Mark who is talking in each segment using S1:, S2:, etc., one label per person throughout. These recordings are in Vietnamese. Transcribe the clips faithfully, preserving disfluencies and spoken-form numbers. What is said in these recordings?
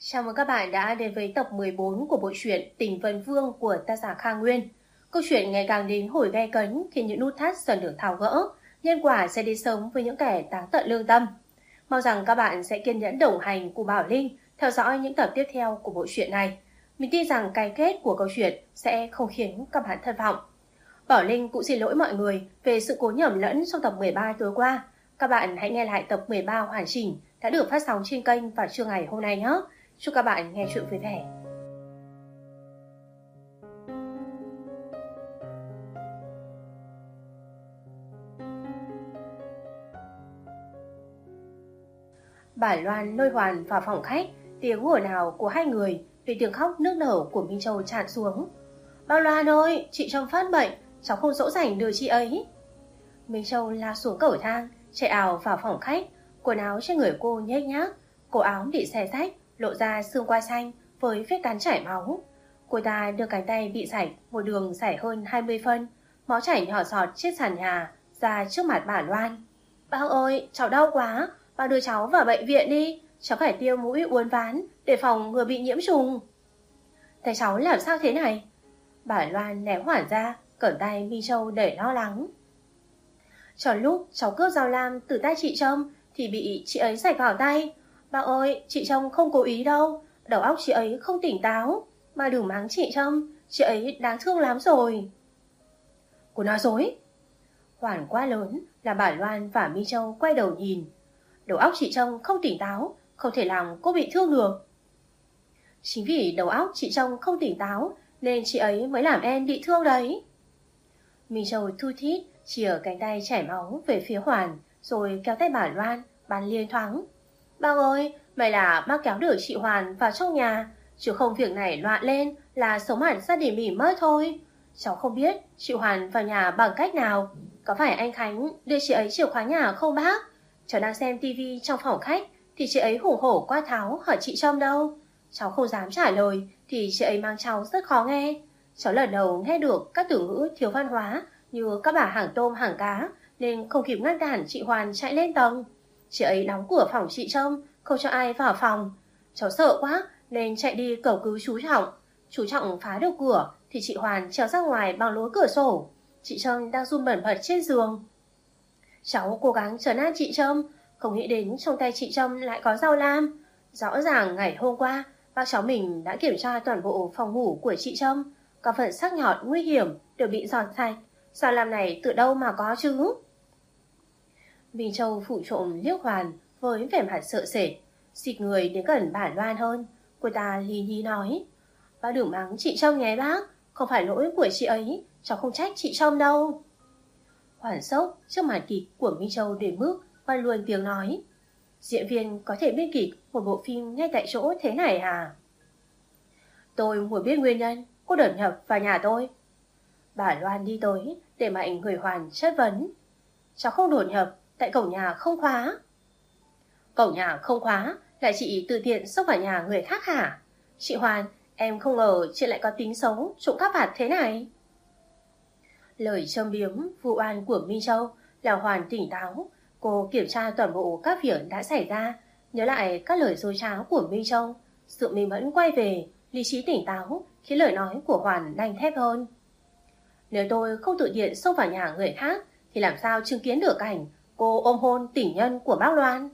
S1: Chào mừng các bạn đã đến với tập mười bốn của bộ truyện Tình Vân Vương của tác giả Kha Nguyên. Câu chuyện ngày càng đến hồi gay cấn khi những nút thắt dần được tháo gỡ, nhân quả sẽ đi sớm với những kẻ táng tận lương tâm. Mong rằng các bạn sẽ kiên nhẫn đồng hành cùng Bảo Linh theo dõi những tập tiếp theo của bộ truyện này. Mình tin rằng cái kết của câu chuyện sẽ không khiến các bạn thất vọng. Bảo Linh cũng xin lỗi mọi người về sự cố nhầm lẫn trong tập mười ba tối qua. Các bạn hãy nghe lại tập mười ba hoàn chỉnh đã được phát sóng trên kênh vào trưa ngày hôm nay nhé. Chúc các bạn nghe chuyện vui vẻ. Bản Loan lôi Hoàn vào phòng khách, tiếng ồn ào của hai người vì tiếng khóc nức nở của Minh Châu tràn xuống. Bảo Loan ơi, chị Trâm phát bệnh, cháu không dỗ dành đưa chị ấy. Minh Châu lao xuống cầu thang, chạy ào vào phòng khách, quần áo trên người cô nhếch nhác, cổ áo bị xé rách, lộ ra xương quai xanh với vết cắn chảy máu. Cô ta đưa cánh tay bị rạch một đường dài hơn hai mươi phân, máu chảy nhỏ giọt trên sàn nhà ra trước mặt bà Loan. Bác ơi, cháu đau quá, bác đưa cháu vào bệnh viện đi, cháu phải tiêm mũi uốn ván để phòng ngừa bị nhiễm trùng. Tay cháu làm sao thế này? Bà Loan ném Hoàn ra, cẩn tay Minh Châu để lo lắng. Trong lúc cháu cướp dao lam từ tay chị Trâm thì bị chị ấy rạch vào tay. Bác ơi, chị Trâm không cố ý đâu, đầu óc chị ấy không tỉnh táo. Mà đừng mắng chị Trâm, chị ấy đáng thương lắm rồi. Cô nói dối. Hoàn quá lớn là bà Loan và Minh Châu quay đầu nhìn. Đầu óc chị Trâm không tỉnh táo, không thể làm cô bị thương được. Chính vì đầu óc chị Trâm không tỉnh táo nên chị ấy mới làm em bị thương đấy. Minh Châu thu thít chìa cánh tay chảy máu về phía Hoàn, rồi kéo tay bà Loan bắn liên thoáng. Bác ơi, may là bác kéo được chị Hoàn vào trong nhà, chứ không việc này loạn lên là sống hẳn gia đình mình mất thôi. Cháu không biết chị Hoàn vào nhà bằng cách nào. Có phải anh Khánh đưa chị ấy chìa khóa nhà không bác? Cháu đang xem tivi trong phòng khách thì chị ấy hùng hổ qua tháo hỏi chị Trâm đâu. Cháu không dám trả lời thì chị ấy mang cháu rất khó nghe. Cháu lần đầu nghe được các từ ngữ thiếu văn hóa như các bà hàng tôm hàng cá nên không kịp ngăn cản chị Hoàn chạy lên tầng. Chị ấy đóng cửa phòng chị Trâm, không cho ai vào phòng. Cháu sợ quá nên chạy đi cầu cứu chú Trọng. Chú Trọng phá được cửa thì chị Hoàn trèo ra ngoài bằng lối cửa sổ. Chị Trâm đang run bẩn bật trên giường. Cháu cố gắng trấn an chị Trâm, không nghĩ đến trong tay chị Trâm lại có dao lam. Rõ ràng ngày hôm qua bác cháu mình đã kiểm tra toàn bộ phòng ngủ của chị Trâm. Có phần sắc nhọn nguy hiểm đều bị giòn sạch. Dao lam này từ đâu mà có chứ? Minh Châu phụ trộm liếc Hoàn với vẻ mặt sợ sệt, xịt người đến gần bà Loan hơn. Cô ta lì nhí nói: Bác đừng mắng chị Trâm nhé bác, không phải lỗi của chị ấy, cháu không trách chị Trâm đâu. Hoàn sốc trước màn kịch của Minh Châu đến mức quay luôn tiếng nói: Diễn viên có thể biên kịch một bộ phim ngay tại chỗ thế này à? Tôi muốn biết nguyên nhân cô đột nhập vào nhà tôi. Bà Loan đi tới để mạnh người Hoàn chất vấn. Cháu không đột nhập, tại cổng nhà không khóa. Cổng nhà không khóa là chị tự tiện xông vào nhà người khác hả? Chị Hoàn, em không ngờ chị lại có tính xấu trộm cắp vặt thế này. Lời châm biếm vu oan của Minh Châu là Hoàn tỉnh táo. Cô kiểm tra toàn bộ các việc đã xảy ra, nhớ lại các lời dối trá của Minh Châu. Sự minh mẫn quay về, lý trí tỉnh táo khiến lời nói của Hoàn đanh thép hơn. Nếu tôi không tự tiện xông vào nhà người khác thì làm sao chứng kiến được cảnh cô ôm hôn tình nhân của bác Loan?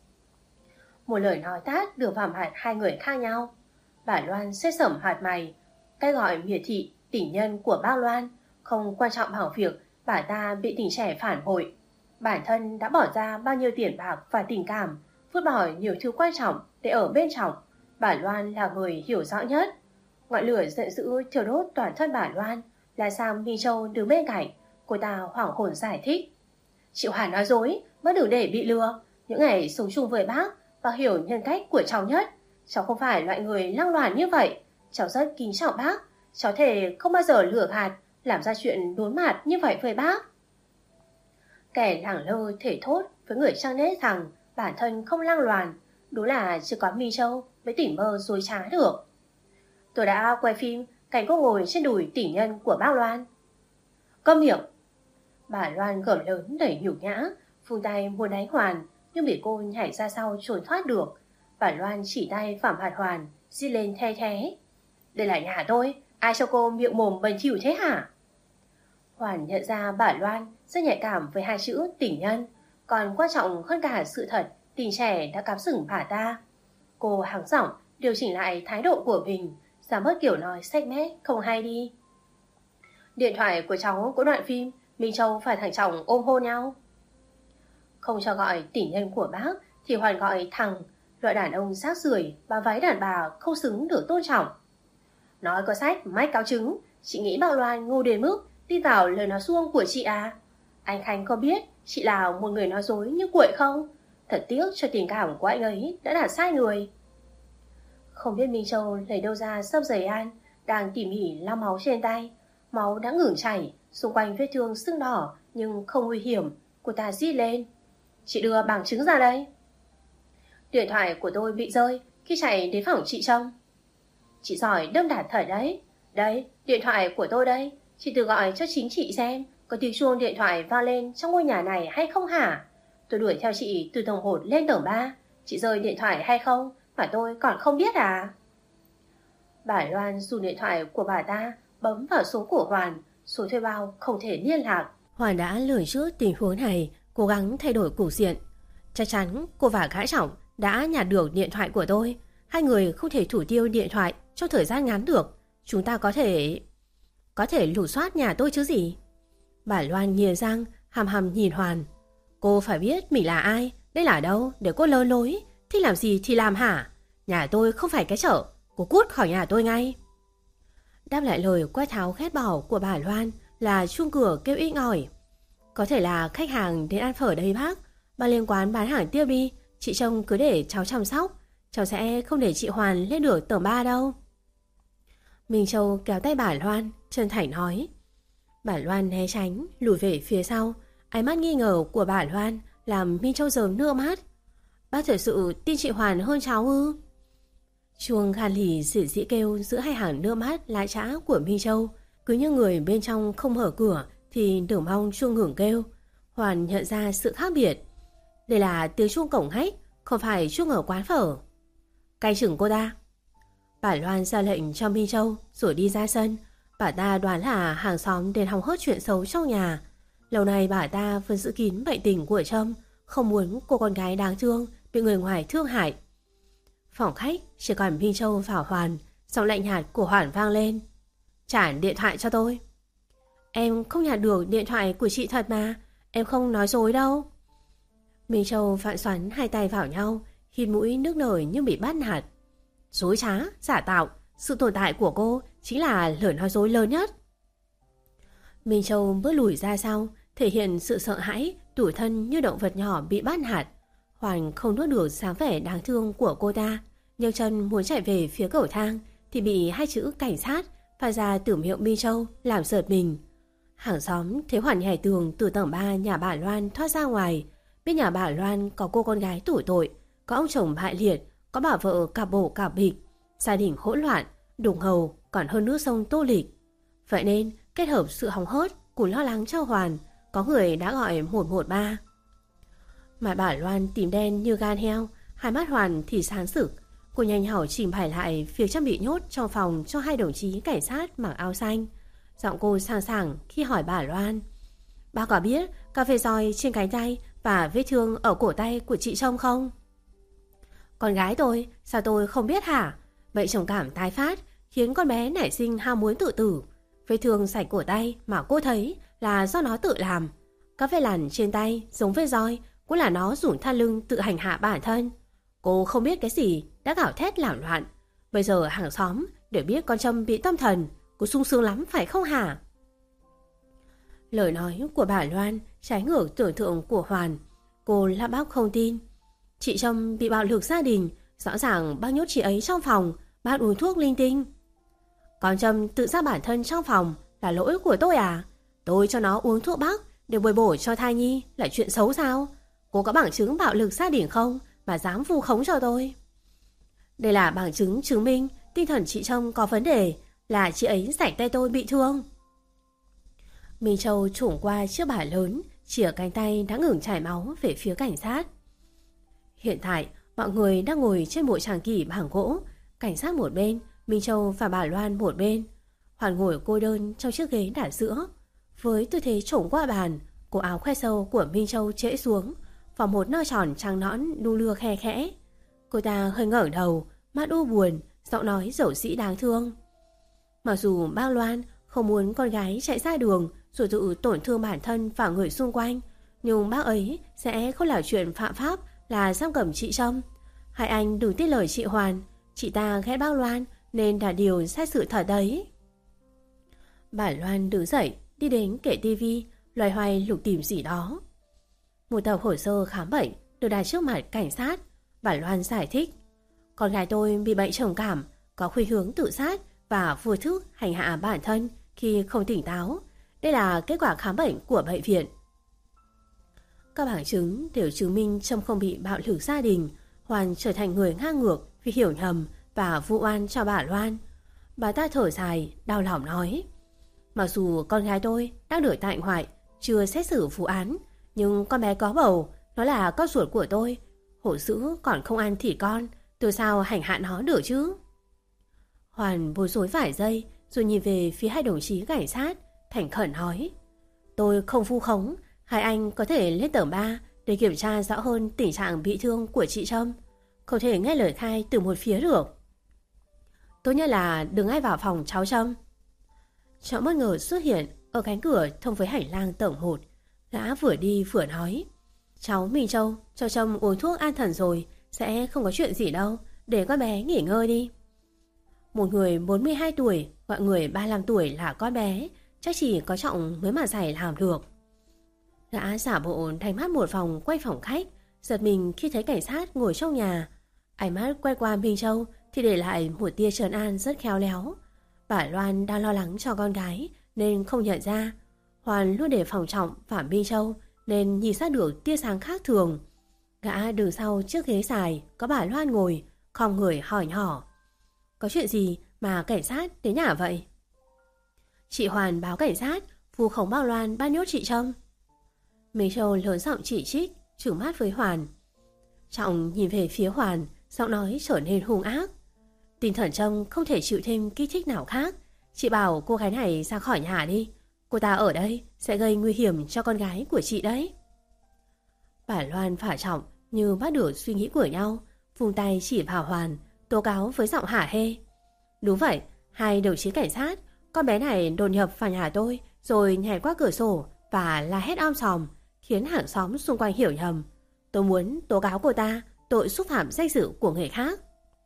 S1: Một lời nói tát được vào mặt hai người khác nhau. Bà Loan xếp sẩm mặt mày. Cái gọi miệt thị tình nhân của bác Loan không quan trọng bằng việc bà ta bị tình trẻ phản bội. Bản thân đã bỏ ra bao nhiêu tiền bạc và tình cảm, vứt bỏ nhiều thứ quan trọng để ở bên trong. Bà Loan là người hiểu rõ nhất. Ngọn lửa giận dữ thiêu đốt toàn thân bà Loan. Là sao Minh Châu đứng bên cạnh, cô ta hoảng hồn giải thích. Chị Hoàn nói dối, bác đừng để bị lừa. Những ngày sống chung với bác, bác hiểu nhân cách của cháu nhất. Cháu không phải loại người lăng loàn như vậy. Cháu rất kính trọng bác. Cháu thề không bao giờ lừa gạt, làm ra chuyện đốn mạt như vậy với bác. Kẻ lẳng lơ thể thốt với người trang nết rằng bản thân không lăng loàn. Đúng là chỉ có Minh Châu mới tỉnh mơ dối trá được. Tôi đã quay phim cảnh cô ngồi trên đùi tình nhân của bác Loan. Câm miệng. Bà Loan gầm lớn đẩy nhục nhã, phun tay muốn đánh Hoàn nhưng bị cô nhảy ra sau trốn thoát được. Bản Loan chỉ tay Phạm Hạt Hoàn, rít lên the thế. Đây là nhà tôi, ai cho cô miệng mồm bẩn thỉu thế hả? Hoàn nhận ra Bản Loan rất nhạy cảm với hai chữ tình nhân, còn quan trọng hơn cả sự thật tình trẻ đã cắm sừng bà ta. Cô hắng giọng điều chỉnh lại thái độ của mình, giảm bớt kiểu nói xách mét không hay đi. Điện thoại của cháu có đoạn phim Minh Châu và thằng chồng ôm hôn nhau. Không cho gọi tình nhân của bác thì Hoàn gọi thằng, loại đàn ông rác rưởi bà váy đàn bà không xứng được tôn trọng. Nói có sách mách cáo chứng, chị nghĩ bác Loan ngu đến mức đi vào lời nói suông của chị à? Anh Khánh có biết chị là một người nói dối như quậy không? Thật tiếc cho tình cảm của anh ấy đã đặt sai người. Không biết Minh Châu lấy đâu ra sấp giày an, đang tỉ mỉ lau máu trên tay. Máu đã ngừng chảy, xung quanh vết thương sưng đỏ nhưng không nguy hiểm. Cô ta rít lên. Chị đưa bằng chứng ra đây. Điện thoại của tôi bị rơi khi chạy đến phòng chị trông. Chị giỏi đâm đạt thật đấy. Đấy, điện thoại của tôi đây. Chị tự gọi cho chính chị xem có tiếng chuông điện thoại vang lên trong ngôi nhà này hay không hả? Tôi đuổi theo chị từ tầng một lên tầng ba. Chị rơi điện thoại hay không mà tôi còn không biết à? Bà Loan dùng điện thoại của bà ta bấm vào số của Hoàn, số thuê bao không thể liên lạc. Hoàn đã lường trước tình huống này, cố gắng thay đổi cục diện. Chắc chắn cô và Gã Trọng đã nhặt được điện thoại của tôi. Hai người không thể thủ tiêu điện thoại trong thời gian ngắn được. Chúng ta có thể... Có thể lục soát nhà tôi chứ gì? Bà Loan nghiến răng, hằm hằm nhìn Hoàn. Cô phải biết mình là ai, đây là đâu để cô lơ lối. Thích làm gì thì làm hả? Nhà tôi không phải cái chợ, cô cút khỏi nhà tôi ngay. Đáp lại lời quát tháo ghét bỏ của bà Loan là chuông cửa kêu inh ỏi. Có thể là khách hàng đến ăn phở đây bác. Bà liên quán bán hàng tiêu đi, chị trông cứ để cháu chăm sóc. Cháu sẽ không để chị Hoàn lên được tầng ba đâu. Minh Châu kéo tay bà Loan, chân thành nói. Bà Loan né tránh, lùi về phía sau. Ánh mắt nghi ngờ của bà Loan làm Minh Châu rơm nước mắt. Bác thật sự tin chị Hoàn hơn cháu ư? Chuông khan lì dỉ dĩ kêu giữa hai hàng nước mắt lã chã của Minh Châu. Cứ như người bên trong không mở cửa thì đừng mong chuông ngừng kêu. Hoàn nhận ra sự khác biệt. Đây là tiếng chuông cổng khách, không phải chuông ở quán phở. Cai chừng cô ta. Bà Loan ra lệnh cho Minh Châu rồi đi ra sân. Bà ta đoán là hàng xóm đến hòng hớt chuyện xấu trong nhà. Lâu nay bà ta vẫn giữ kín bệnh tình của Trâm, không muốn cô con gái đáng thương bị người ngoài thương hại. Phòng khách chỉ còn Minh Châu và Hoàn. Giọng lạnh nhạt của Hoàn vang lên. Trả điện thoại cho tôi. Em không nhặt được điện thoại của chị thật mà. Em không nói dối đâu. Minh Châu vặn xoắn hai tay vào nhau, hít mũi nước nở như bị bắt nạt. Dối trá, giả tạo. Sự tồn tại của cô chính là lời nói dối lớn nhất. Minh Châu bước lùi ra sau, thể hiện sự sợ hãi, tủi thân như động vật nhỏ bị bắt nạt. Hoàn không nuốt được dáng vẻ đáng thương của cô ta, nhưng chân muốn chạy về phía cầu thang thì bị hai chữ cảnh sát phát ra từ miệng Minh Châu làm giật mình. Hàng xóm thấy Hoàn nhảy tường từ tầng ba nhà bà Loan thoát ra ngoài. Bên nhà bà Loan có cô con gái tủi tội, có ông chồng bại liệt, có bà vợ cả bổ cả bịch, gia đình hỗn loạn, đùng hầu còn hơn nước sông Tô Lịch. Vậy nên kết hợp sự hóng hớt cùng lo lắng cho Hoàn, có người đã gọi một một ba. Mặt bà Loan tím đen như gan heo, hai mắt Hoàn thì sáng sực. Cô nhanh hỏng trình bày lại việc Trâm bị nhốt trong phòng cho hai đồng chí cảnh sát mặc áo xanh. Giọng cô sàng sàng khi hỏi bà Loan. Bác có biết cà phê roi trên cánh tay và vết thương ở cổ tay của chị Trông không? Con gái tôi, sao tôi không biết hả? Bệnh trầm cảm tái phát khiến con bé nảy sinh ham muốn tự tử. Vết thương sạch cổ tay mà cô thấy là do nó tự làm. Các vết lằn trên tay giống vết roi cũng là nó dùng thắt lưng tự hành hạ bản thân. Cô không biết cái gì đã gào thét làm loạn. Bây giờ hàng xóm đều biết con Trâm bị tâm thần. Cô sung sướng lắm phải không hả? Lời nói của bà Loan trái ngược tưởng tượng của Hoàn. Cô lắp bắp không tin. Chị Trâm bị bạo lực gia đình, rõ ràng bác nhốt chị ấy trong phòng, bác uống thuốc linh tinh. Con Trâm tự sát bản thân trong phòng là lỗi của tôi à? Tôi cho nó uống thuốc bắc để bồi bổ cho thai nhi là chuyện xấu sao? Cô có bằng chứng bạo lực gia đình không mà dám vu khống cho tôi? Đây là bằng chứng chứng minh tinh thần chị Trâm có vấn đề, là chị ấy rảnh tay tôi bị thương. Minh Châu trủng qua chiếc bà lớn, chìa cánh tay đã ngừng chảy máu về phía cảnh sát. Hiện tại Mọi người đang ngồi trên bộ tràng kỷ bằng gỗ, cảnh sát một bên, Minh Châu và bà Loan một bên. Hoàn ngồi cô đơn trong chiếc ghế đả sữa. Với tư thế trổm qua bàn, cổ áo khoe sâu của Minh Châu trễ xuống, vào một nơ tròn trắng nõn đu lưa khe khẽ. Cô ta hơi ngẩng đầu, mắt u buồn, giọng nói dẩu dĩ đáng thương. Mặc dù bác Loan không muốn con gái chạy ra đường rồi tự tổn thương bản thân và người xung quanh, nhưng bác ấy sẽ không làm chuyện phạm pháp là giam cầm chị Trâm. Hai anh đừng tin lời chị Hoàn, chị ta ghét bác Loan nên đã điều xét sự thật đấy. Bà Loan đứng dậy, đi đến kệ tivi, loay hoay lục tìm gì đó. Một tập hồ sơ khám bệnh được đặt trước mặt cảnh sát. Bà Loan giải thích: con gái tôi bị bệnh trầm cảm, có khuynh hướng tự sát và vô thức hành hạ bản thân khi không tỉnh táo. Đây là kết quả khám bệnh của bệnh viện. Các bằng chứng đều chứng minh Trâm không bị bạo lực gia đình, Hoàn trở thành người ngang ngược vì hiểu nhầm và vu oan cho bà Loan. Bà ta thở dài, đau lòng nói: mặc dù con gái tôi đang được tại ngoại, chưa xét xử vụ án, nhưng con bé có bầu, nó là con ruột của tôi. Hổ dữ còn không ăn thịt con, tôi sao hành hạ nó được chứ? Hoàn bối rối vài giây rồi nhìn về phía hai đồng chí cảnh sát, thành khẩn nói: tôi không vu khống, hai anh có thể lên tầng ba để kiểm tra rõ hơn tình trạng bị thương của chị Trâm. Không thể nghe lời khai từ một phía được. Tốt nhất là đừng ai vào phòng cháu Trâm. Trọng bất ngờ xuất hiện ở cánh cửa thông với hành lang tầng một. Gã vừa đi vừa nói: cháu Minh Châu cho Trâm uống thuốc an thần rồi, sẽ không có chuyện gì đâu, để con bé nghỉ ngơi đi. Một người bốn mươi hai tuổi gọi người ba mươi lăm tuổi là con bé, chắc chỉ có Trọng mới mà giải làm được. Gã giả bộ đánh mắt một vòng quay phòng khách, giật mình khi thấy cảnh sát ngồi trong nhà. Ánh mắt quay qua Minh Châu thì để lại một tia trấn an rất khéo léo. Bà Loan đang lo lắng cho con gái nên không nhận ra. Hoàn luôn để phòng Trọng và Minh Châu nên nhìn ra được tia sáng khác thường. Gã đứng sau chiếc ghế dài có bà Loan ngồi, khom người hỏi nhỏ: có chuyện gì mà cảnh sát đến nhà vậy? Chị Hoàn báo cảnh sát vu khống bác Loan bắt nhốt chị Trâm. Minh Châu lớn giọng chỉ trích, trừng mắt với Hoàn. Trọng nhìn về phía Hoàn, giọng nói trở nên hung ác: tinh thần Trâm không thể chịu thêm kích thích nào khác. Chị bảo cô gái này ra khỏi nhà đi, cô ta ở đây sẽ gây nguy hiểm cho con gái của chị đấy. Bà Loan và Trọng như bắt được suy nghĩ của nhau, vùng tay chỉ vào Hoàn, tố cáo với giọng hả hê: đúng vậy, hai đồng chí cảnh sát, con bé này đột nhập vào nhà tôi rồi nhảy qua cửa sổ và la hét om sòm, khiến hàng xóm xung quanh hiểu nhầm. Tôi muốn tố cáo cô ta tội xúc phạm danh dự của người khác.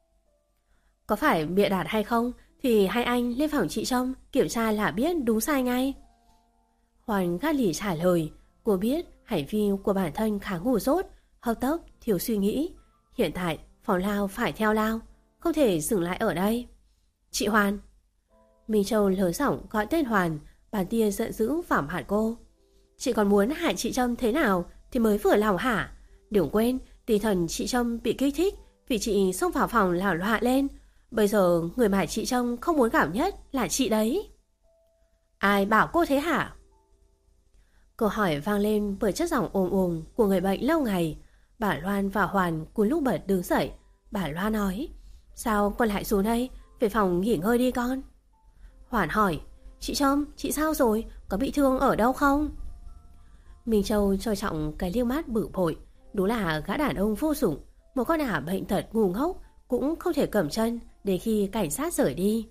S1: Có phải bịa đặt hay không thì hai anh lên phòng chị Trâm kiểm tra là biết đúng sai ngay. Hoàn gắt lì trả lời. Cô biết hành vi của bản thân khá ngu dốt, hấp tấp, thiếu suy nghĩ. Hiện tại phòng lao phải theo lao, không thể dừng lại ở đây. Chị Hoàn. Minh Châu lớn giọng gọi tên Hoàn, bàn tia giận dữ vào mặt cô. Chị còn muốn hại chị Trâm thế nào thì mới vừa lòng hả? Đừng quên tinh thần chị Trâm bị kích thích vì chị xông vào phòng làm loạn lên. Bây giờ người mà chị Trâm không muốn gặp nhất là chị đấy. Ai bảo cô thế hả? Câu hỏi vang lên bởi chất giọng ồm ồm của người bệnh lâu ngày. Bà Loan và Hoàn cùng lúc bật đứng dậy. Bà Loan nói: sao con lại xuống đây? Về phòng nghỉ ngơi đi con. Hoàn hỏi: chị Trâm, chị sao rồi? Có bị thương ở đâu không? Minh Châu cho Trọng cái liếc mắt bự bội. Đúng là gã đàn ông vô dụng, một con ả bệnh tật ngu ngốc cũng không thể cầm chân để khi cảnh sát rời đi.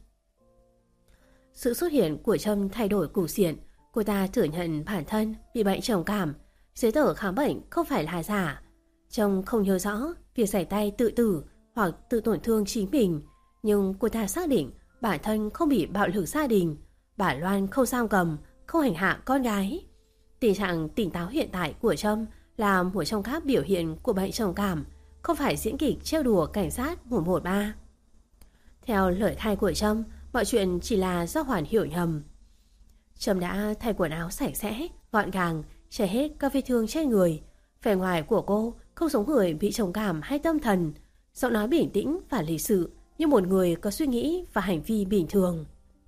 S1: Sự xuất hiện của Trâm thay đổi cục diện. Cô ta thừa nhận bản thân bị bệnh trầm cảm. Giấy tờ khám bệnh không phải là giả. Trâm không nhớ rõ việc rải tay tự tử hoặc tự tổn thương chính mình, nhưng cô ta xác định bản thân không bị bạo lực gia đình. Bà Loan không giam cầm, không hành hạ con gái. Tình trạng tỉnh táo hiện tại của Trâm là một trong các biểu hiện của bệnh trầm cảm, không phải diễn kịch trêu đùa cảnh sát một một ba. Theo lời khai của Trâm, mọi chuyện chỉ là do Hoàn hiểu nhầm. Trâm đã thay quần áo sạch sẽ, gọn gàng, che hết các vết thương trên người. Vẻ ngoài của cô không giống người bị trầm cảm hay tâm thần, giọng nói bình tĩnh và lịch sự như một người có suy nghĩ và hành vi bình thường.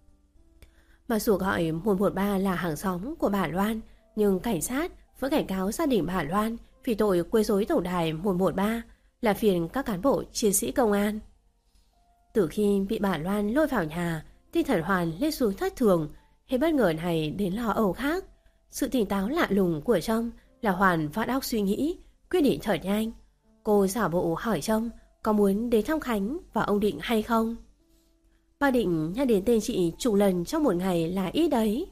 S1: Mặc dù gọi một một ba là hàng xóm của bà Loan, nhưng cảnh sát vẫn cảnh cáo gia đình bà Loan vì tội quấy rối tổng đài một một ba là phiền các cán bộ chiến sĩ công an. Từ khi bị bà Loan lôi vào nhà, tinh thần Hoàn lên xuống thất thường, hết bất ngờ này đến lo âu khác. Sự tỉnh táo lạ lùng của Trâm là Hoàn vắt óc suy nghĩ, quyết định thật nhanh. Cô giả bộ hỏi Trâm có muốn đến thăm Khánh và ông Định hay không. Bà Định nhắc đến tên chị chục lần trong một ngày là ít đấy.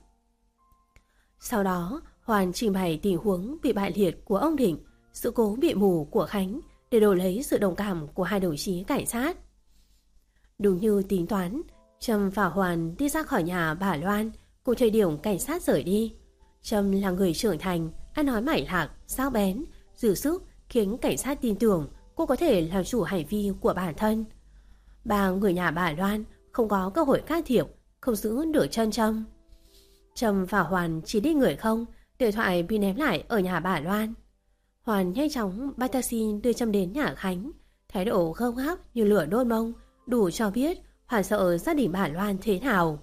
S1: Sau đó Hoàn trình bày tình huống bị bại liệt của ông Định, sự cố bị mù của Khánh để đổi lấy sự đồng cảm của hai đồng chí cảnh sát. Đúng như tính toán, Trâm và Hoàn đi ra khỏi nhà bà Loan cùng thời điểm cảnh sát rời đi. Trâm là người trưởng thành, ăn nói mải lạc, sắc bén, dư sức khiến cảnh sát tin tưởng cô có thể làm chủ hành vi của bản thân. Ba người nhà bà Loan không có cơ hội can thiệp, không giữ được chân Trâm. Trâm và Hoàn chỉ đi người không, điện thoại bị ném lại ở nhà bà Loan. Hoàn nhanh chóng bắt taxi đưa Trâm đến nhà Khánh, thái độ gấp gáp như lửa đốt mông, đủ cho biết Hoàn sợ gia đình bà Loan thế nào.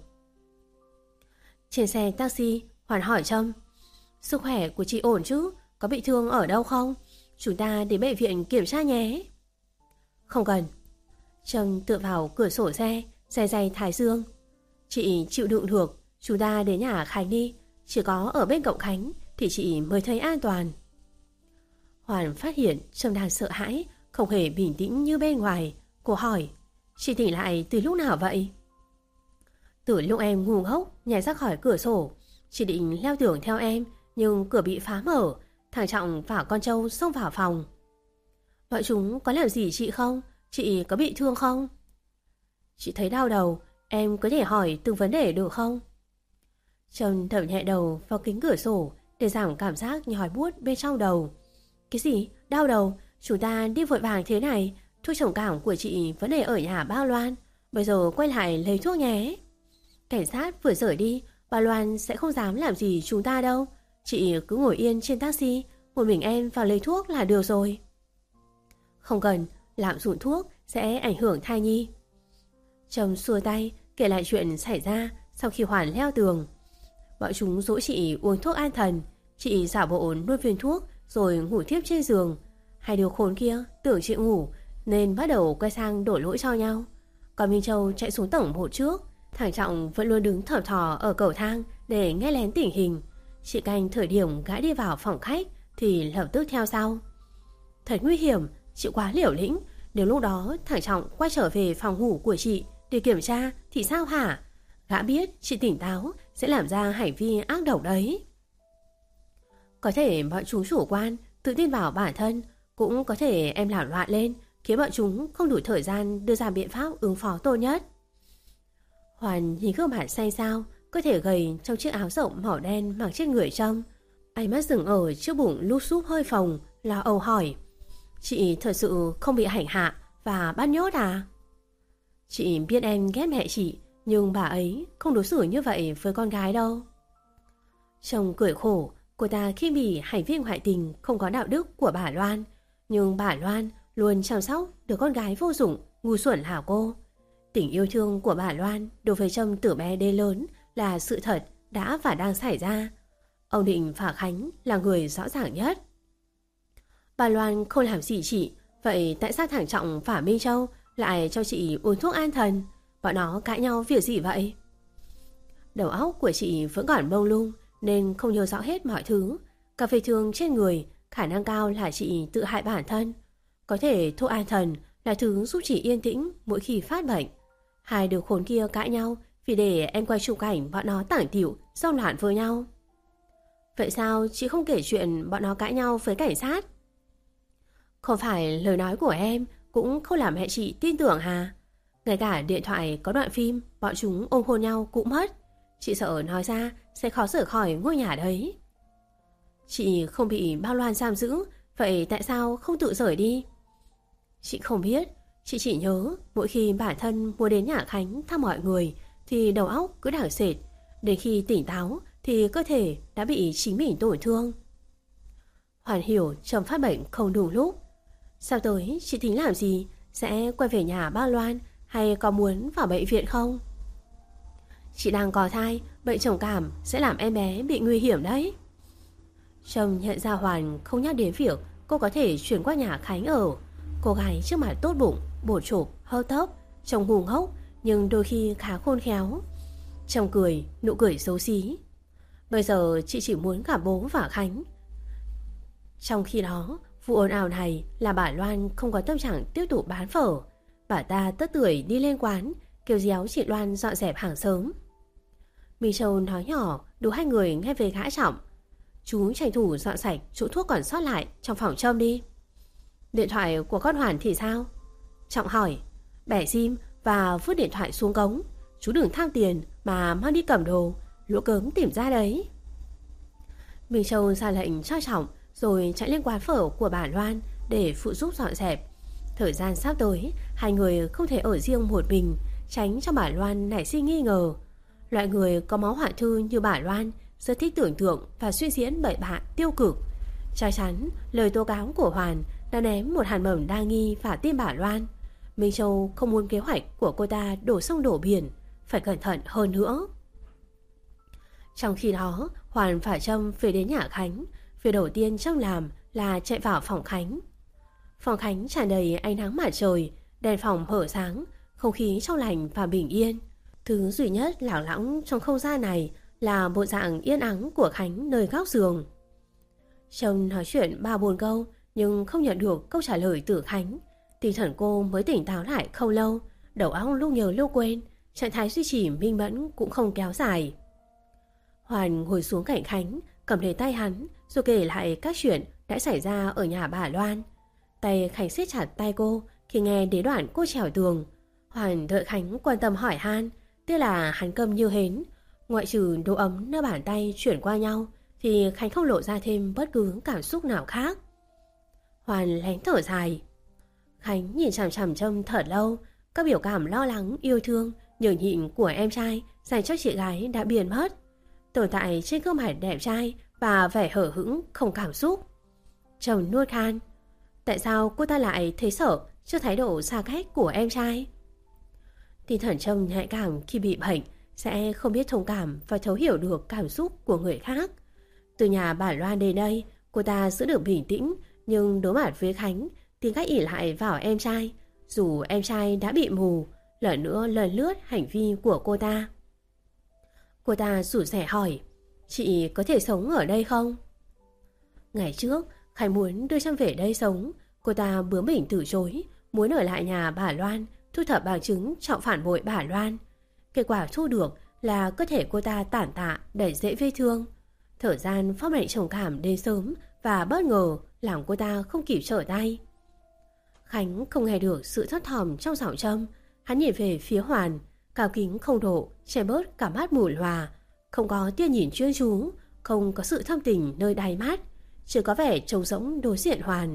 S1: Trên xe taxi, Hoàn hỏi Trâm: sức khỏe của chị ổn chứ? Có bị thương ở đâu không? Chúng ta đến bệnh viện kiểm tra nhé. Không cần. Trâm tựa vào cửa sổ xe, day day thái dương. Chị chịu đựng được, chúng ta đến nhà Khánh đi. Chỉ có ở bên cạnh Khánh thì chị mới thấy an toàn. Hoàn phát hiện Trâm đang sợ hãi, không hề bình tĩnh như bên ngoài. Cô hỏi: chị tỉnh lại từ lúc nào vậy? Từ lúc em ngu ngốc nhảy ra khỏi cửa sổ. Chị định leo tường theo em, nhưng cửa bị phá mở. Thằng Trọng và con trâu xông vào phòng. Bọn chúng có làm gì chị không? Chị có bị thương không? Chị thấy đau đầu. Em có thể hỏi từng vấn đề được không? Trâm thở nhẹ đầu vào kính cửa sổ để giảm cảm giác nhói buốt bên trong đầu. Cái gì? Đau đầu? Chúng ta đi vội vàng thế này. Thuốc trầm cảm của chị vẫn để ở nhà ba Loan. Bây giờ quay lại lấy thuốc nhé. Cảnh sát vừa rời đi, bà Loan sẽ không dám làm gì chúng ta đâu. Chị cứ ngồi yên trên taxi, một mình em vào lấy thuốc là được rồi. Không cần, lạm dụng thuốc sẽ ảnh hưởng thai nhi. Trâm xua tay kể lại chuyện xảy ra sau khi Hoàn leo tường. Bọn chúng dỗ chị uống thuốc an thần. Chị giả bộ nuốt viên thuốc rồi ngủ tiếp trên giường. Hai đứa khốn kia tưởng chị ngủ nên bắt đầu quay sang đổ lỗi cho nhau. Còn Minh Châu chạy xuống tầng một trước. Thằng Trọng vẫn luôn đứng thở thò ở cầu thang để nghe lén tình hình. Chị canh thời điểm gã đi vào phòng khách thì lập tức theo sau. Thật nguy hiểm, chị quá liều lĩnh. Nếu lúc đó thằng Trọng quay trở về phòng ngủ của chị để kiểm tra thì sao hả? Gã biết chị tỉnh táo sẽ làm ra hành vi ác độc đấy. Có thể bọn chúng chủ quan, tự tin vào bản thân. Cũng có thể em làm loạn lên, khiến bọn chúng không đủ thời gian đưa ra biện pháp ứng phó tốt nhất. Hoàn nhìn gương mặt xanh xao, cơ thể gầy trong chiếc áo rộng màu đen mặc trên người Trâm. Ánh mắt dừng ở trước bụng lúp xúp hơi phồng, lo âu hỏi: chị thật sự không bị hành hạ và bắt nhốt à? Chị biết em ghét mẹ chị, nhưng bà ấy không đối xử như vậy với con gái đâu. Trông cười khổ, cô ta khi bị hành vi ngoại tình không có đạo đức của bà Loan. Nhưng bà Loan luôn chăm sóc đứa con gái vô dụng, ngu xuẩn là cô. Tình yêu thương của bà Loan đối với Trâm từ bé đến lớn là sự thật đã và đang xảy ra. Ông Định và Khánh là người rõ ràng nhất. Bà Loan không làm gì chị, vậy tại sao thằng Trọng và Minh Châu lại cho chị uống thuốc an thần? Bọn nó cãi nhau việc gì vậy? Đầu óc của chị vẫn còn mông lung nên không nhớ rõ hết mọi thứ. Cả vết thương trên người, khả năng cao là chị tự hại bản thân. Có thể thuốc an thần là thứ giúp chị yên tĩnh mỗi khi phát bệnh. Hai đứa khốn kia cãi nhau vì để em quay chụp cảnh bọn nó tảng tỉu xông loạn với nhau. Vậy sao chị không kể chuyện bọn nó cãi nhau với cảnh sát? Không phải lời nói của em cũng không làm mẹ chị tin tưởng hả? Ngay cả điện thoại có đoạn phim bọn chúng ôm hôn nhau cũng mất. Chị sợ nói ra sẽ khó rời khỏi ngôi nhà đấy. Chị không bị Bao Loan giam giữ, vậy tại sao không tự rời đi? Chị không biết. Chị chỉ nhớ mỗi khi bản thân muốn đến nhà Khánh thăm mọi người thì đầu óc cứ đảo sệt. Đến khi tỉnh táo thì cơ thể đã bị chính mình tổn thương. Hoàn hiểu Trâm phát bệnh không đủ lúc. Sao tới chị tính làm gì? Sẽ quay về nhà Bao Loan hay có muốn vào bệnh viện không? Chị đang có thai, bệnh trầm cảm sẽ làm em bé bị nguy hiểm đấy. Trâm nhận ra Hoàn không nhắc đến việc cô có thể chuyển qua nhà Khánh ở. Cô gái trước mặt tốt bụng, bổ chộp, hớt tóc, trông ngu ngốc nhưng đôi khi khá khôn khéo. Trong cười, nụ cười xấu xí. Bây giờ chị chỉ muốn gặp bố và Khánh. Trong khi đó, vụ ồn ào này là bà Loan không có tâm trạng tiếp tục bán phở. Bà ta tất tưởi đi lên quán, kêu réo chị Loan dọn dẹp hàng sớm. Minh Châu nói nhỏ đủ hai người nghe về gã Trọng. Chú tranh thủ dọn sạch chỗ thuốc còn sót lại trong phòng Trâm đi. Điện thoại của con Hoàn thì sao? Trọng hỏi. Bẻ sim và vứt điện thoại xuống cống. Chú đừng tham tiền mà mang đi cầm đồ, lũ cớm tìm ra đấy. Minh Châu ra lệnh cho Trọng rồi chạy lên quán phở của bà Loan để phụ giúp dọn dẹp. Thời gian sắp tới, hai người không thể ở riêng một mình, tránh cho bà Loan nảy sinh nghi ngờ. Loại người có máu hỏa thư như bà Loan rất thích tưởng tượng và suy diễn bậy bạ tiêu cực. Chắc chắn lời tố cáo của Hoàn đã ném một hạt mầm đa nghi vào tim bà Loan. Minh Châu không muốn kế hoạch của cô ta đổ sông đổ biển, phải cẩn thận hơn nữa. Trong khi đó, Hoàn và Trâm về đến nhà Khánh. Việc đầu tiên Trâm làm là chạy vào phòng Khánh. Phòng Khánh tràn đầy ánh nắng mặt trời, đèn phòng hở sáng, không khí trong lành và bình yên. Thứ duy nhất lảng lẽo trong không gian này là bộ dạng yên ắng của Khánh nơi góc giường. Trâm nói chuyện ba bốn câu nhưng không nhận được câu trả lời từ Khánh. Tinh thần cô mới tỉnh táo lại không lâu, đầu óc lúc nhớ lúc quên, trạng thái duy trì minh mẫn cũng không kéo dài. Hoàn ngồi xuống cạnh Khánh, cầm lấy tay hắn rồi kể lại các chuyện đã xảy ra ở nhà bà Loan. Tay Khánh siết chặt tay cô khi nghe đến đoạn cô trèo tường. Hoàn đợi Khánh quan tâm hỏi han, tiếc là hắn câm như hến. Ngoại trừ độ ấm nơi bàn tay chuyển qua nhau thì Khánh không lộ ra thêm bất cứ cảm xúc nào khác. Hoàn lén thở dài. Khánh nhìn chằm chằm Trâm thật lâu. Các biểu cảm lo lắng, yêu thương, nhường nhịn của em trai dành cho chị gái đã biến mất, tồn tại trên gương mặt đẹp trai và vẻ hở hững không cảm xúc. Trâm nuốt khan. Tại sao cô ta lại thấy sợ trước thái độ xa cách của em trai? Tinh thần Trâm nhạy cảm khi bị bệnh, sẽ không biết thông cảm và thấu hiểu được cảm xúc của người khác. Từ nhà bà Loan đến đây, cô ta giữ được bình tĩnh, nhưng đối mặt với Khánh, tìm cách ỷ lại vào em trai, dù em trai đã bị mù, lần nữa lần lướt hành vi của cô ta. Cô ta rủ rẻ hỏi, chị có thể sống ở đây không? Ngày trước, Khánh muốn đưa Trâm về đây sống, cô ta bướng bỉnh từ chối, muốn ở lại nhà bà Loan, thu thập bằng chứng Trọng phản bội bà Loan. Kết quả thu được là cơ thể cô ta tản tạ đầy dễ vết thương. Thời gian phát bệnh trầm cảm đến sớm và bất ngờ làm cô ta không kịp trở tay. Khánh không nghe được sự thất thỏm trong giọng Trâm. Hắn nhìn về phía Hoàn, cao kính không độ, che bớt cả mắt mù lòa, không có tia nhìn chuyên chú, không có sự thâm tình nơi đáy mắt, chỉ có vẻ trống rỗng đối diện Hoàn.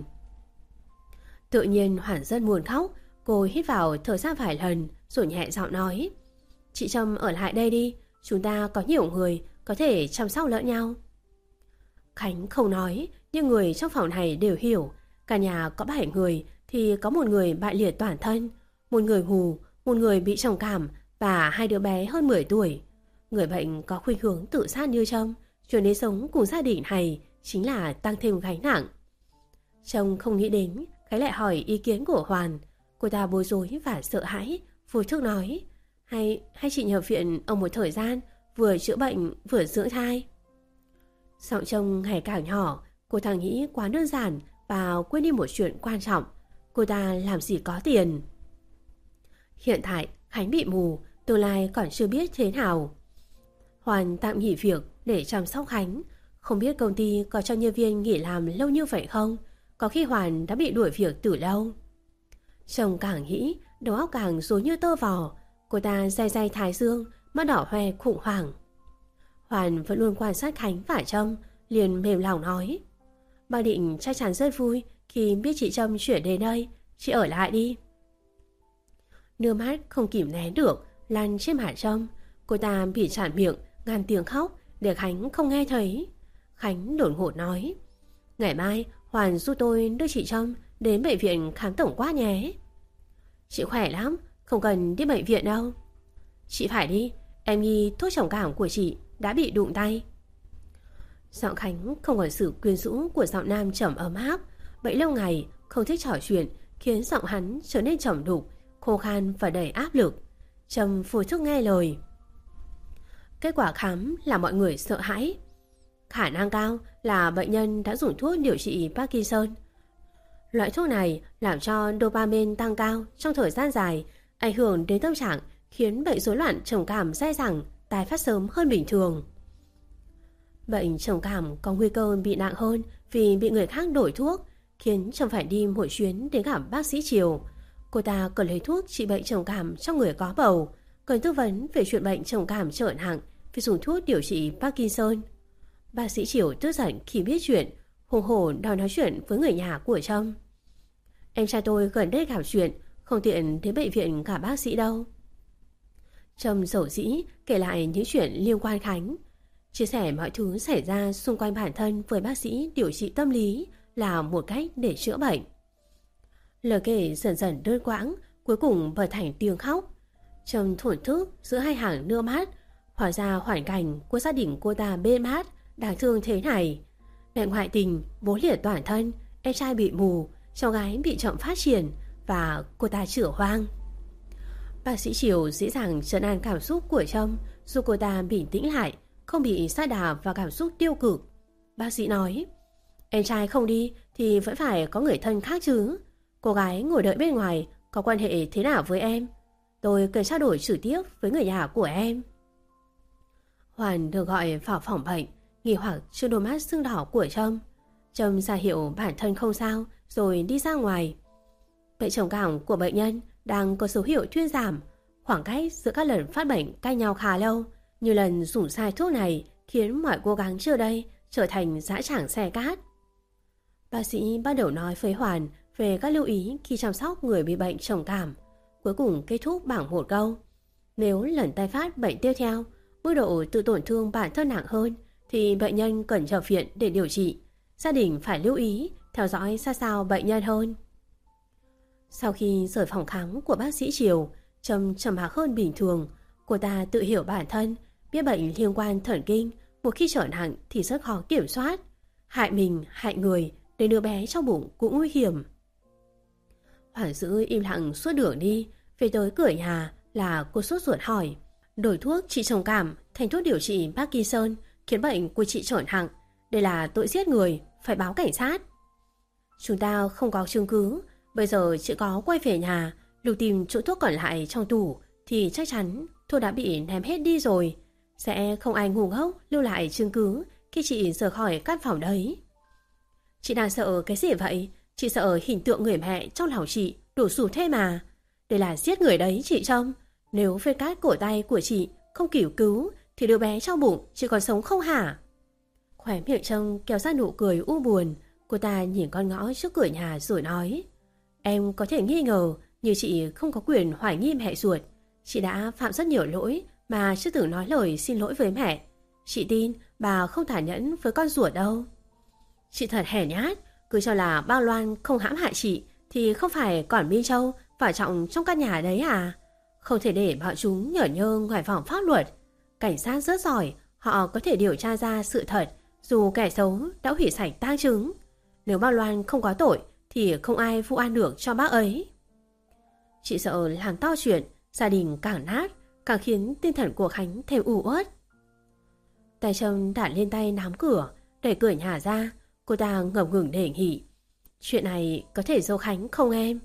S1: Tự nhiên Hoàn rất muốn khóc. Cô hít vào thở ra vài lần rồi nhẹ giọng nói, chị Trâm ở lại đây đi, chúng ta có nhiều người có thể chăm sóc lẫn nhau. Khánh không nói, nhưng người trong phòng này đều hiểu. Cả nhà có bảy người thì có một người bại liệt toàn thân, một người mù, một người bị trầm cảm và hai đứa bé hơn mười tuổi. Người bệnh có khuynh hướng tự sát như Trâm, chuyển đến sống cùng gia đình này chính là tăng thêm gánh nặng. Trâm không nghĩ đến, Khánh lại hỏi ý kiến của Hoàn. Cô ta bối rối và sợ hãi, vô thức nói, hay, hay chị nhập viện ở một thời gian, vừa chữa bệnh vừa dưỡng thai. Giọng Trâm ngày càng nhỏ, cô ta nghĩ quá đơn giản và quên đi một chuyện quan trọng. Cô ta làm gì có tiền. Hiện tại Khánh bị mù, tương lai còn chưa biết thế nào. Hoàn tạm nghỉ việc để chăm sóc Khánh. Không biết công ty có cho nhân viên nghỉ làm lâu như vậy không? Có khi Hoàn đã bị đuổi việc từ lâu. Chồng càng nghĩ, đầu óc càng rối như tơ vò. Cô ta day day thái dương, mắt đỏ hoe khủng hoảng. Hoàn vẫn luôn quan sát Khánh và Trâm, liền mềm lòng nói, bà định chắc chắn rất vui khi biết chị Trâm chuyển đến đây, chị ở lại đi. Nước mắt không kìm nén được lan trên mặt Trâm. Cô ta bị chặn miệng, ngăn tiếng khóc để Khánh không nghe thấy. Khánh đột ngột nói, ngày mai Hoàn giúp tôi đưa chị Trâm đến bệnh viện khám tổng quát nhé. Chị khỏe lắm, không cần đi bệnh viện đâu. Chị phải đi, em nghi thuốc trầm cảm của chị đã bị đụng tay. Giọng Khánh không còn sự quyến rũ của giọng nam trầm ấm áp. Bấy lâu ngày không thích trò chuyện
S2: khiến giọng hắn trở nên trầm đục, khô khan và đầy áp lực. Trâm vô thức nghe lời. Kết quả khám là mọi người sợ hãi. Khả năng cao là bệnh nhân đã dùng thuốc điều trị Parkinson. Loại thuốc này làm cho dopamine tăng cao trong thời gian dài, ảnh hưởng đến tâm trạng, khiến bệnh rối loạn trầm cảm dai dẳng tái phát sớm hơn bình thường. Bệnh trầm cảm có nguy cơ bị nặng hơn vì bị người khác đổi thuốc, khiến Trâm phải đi một chuyến đến gặp bác sĩ Triều. Cô ta cần lấy thuốc trị bệnh trầm cảm cho người có bầu, cần tư vấn về chuyện bệnh trầm cảm trở nặng phải dùng thuốc điều trị Parkinson. Bác sĩ Triều tức giận khi biết chuyện, hùng hổ đòi nói chuyện với người nhà của Trâm. Em trai tôi gần đây gặp chuyện, không tiện đến bệnh viện gặp bác sĩ đâu. Trâm dầu dĩ kể lại những chuyện liên quan Khánh, chia sẻ mọi thứ xảy ra xung quanh bản thân với bác sĩ điều trị tâm lý là một cách để chữa bệnh. Lời kể dần dần đơn quãng, cuối cùng bật thành tiếng khóc. Trâm thổn thức giữa hai hàng nước mắt, hóa ra hoàn cảnh của gia đình cô ta bên mát đáng thương thế này. Mẹ ngoại tình, bố liệt toàn thân, em trai bị mù, cháu gái bị chậm phát triển và cô ta chữa hoang. Bác sĩ Triều dễ dàng trấn an cảm xúc của Trâm, giúp cô ta bình tĩnh lại, không bị sa đà vào cảm xúc tiêu cực. Bác sĩ nói, em trai không đi thì vẫn phải có người thân khác chứ. Cô gái ngồi đợi bên ngoài có quan hệ thế nào với em? Tôi cần trao đổi trực tiếp với người nhà của em. Hoàn được gọi vào phòng bệnh, nghi hoặc trước đôi mắt sưng đỏ của Trâm. Trâm ra hiệu bản thân không sao rồi đi ra ngoài. Bệnh trầm cảm của bệnh nhân đang có dấu hiệu thuyên giảm. Khoảng cách giữa các lần phát bệnh cách nhau khá lâu, như lần dùng sai thuốc này khiến mọi cố gắng trước đây trở thành dã tràng xe cát. Bác sĩ bắt đầu nói với Hoàn về các lưu ý khi chăm sóc người bị bệnh trầm cảm, cuối cùng kết thúc bằng một câu: nếu lần tái phát bệnh tiếp theo, mức độ tự tổn thương bản thân nặng hơn thì bệnh nhân cần nhập viện để điều trị. Gia đình phải lưu ý, theo dõi sát sao bệnh nhân hơn. Sau khi rời phòng khám của bác sĩ Triều, Trâm trầm mặc hơn bình thường. Cô ta tự hiểu bản thân, biết bệnh liên quan thần kinh một khi trở nặng thì rất khó kiểm soát. Hại mình, hại người, đến đứa bé trong bụng cũng nguy hiểm. Hoàn giữ im lặng suốt đường đi. Về tới cửa nhà là cô sốt ruột hỏi: đổi thuốc trị trầm cảm thành thuốc điều trị Parkinson khiến bệnh của chị trở nặng, đây là tội giết người, phải báo cảnh sát. Chúng ta không có chứng cứ, bây giờ chị có quay về nhà lục tìm chỗ thuốc còn lại trong tủ thì chắc chắn thuốc đã bị ném hết đi rồi. Sẽ không ai ngu ngốc lưu lại chứng cứ khi chị rời khỏi căn phòng đấy. Chị đang sợ cái gì vậy? Chị sợ hình tượng người mẹ trong lòng chị đổ sụp thế mà. Đây là giết người đấy chị Trâm. Nếu vết cát cổ tay của chị không kịp cứu thì đứa bé trong bụng chị còn sống không hả? Khóe miệng Trâm kéo ra nụ cười u buồn. Cô ta nhìn con ngõ trước cửa nhà rồi nói: em có thể nghi ngờ, nhưng chị không có quyền hoài nghi mẹ ruột. Chị đã phạm rất nhiều lỗi mà chưa từng nói lời xin lỗi với mẹ. Chị tin bà không tàn nhẫn với con ruột đâu. Chị thật hèn nhát, cứ cho là Bao Loan không hãm hại chị thì không phải còn Minh Châu và Trọng trong căn nhà đấy à? Không thể để bọn chúng nhởn nhơ ngoài vòng pháp luật. Cảnh sát rất giỏi, họ có thể điều tra ra sự thật dù kẻ xấu đã hủy sạch tang chứng. Nếu Bao Loan không có tội thì không ai vu oan được cho bác ấy. Chị sợ làm to chuyện, gia đình càng nát, càng khiến tinh thần của Khánh thêm u uất. Tay Trâm đặt lên tay nắm cửa, đẩy cửa nhà ra. Cô ta ngập ngừng đề nghị: chuyện này có thể do Khánh không em?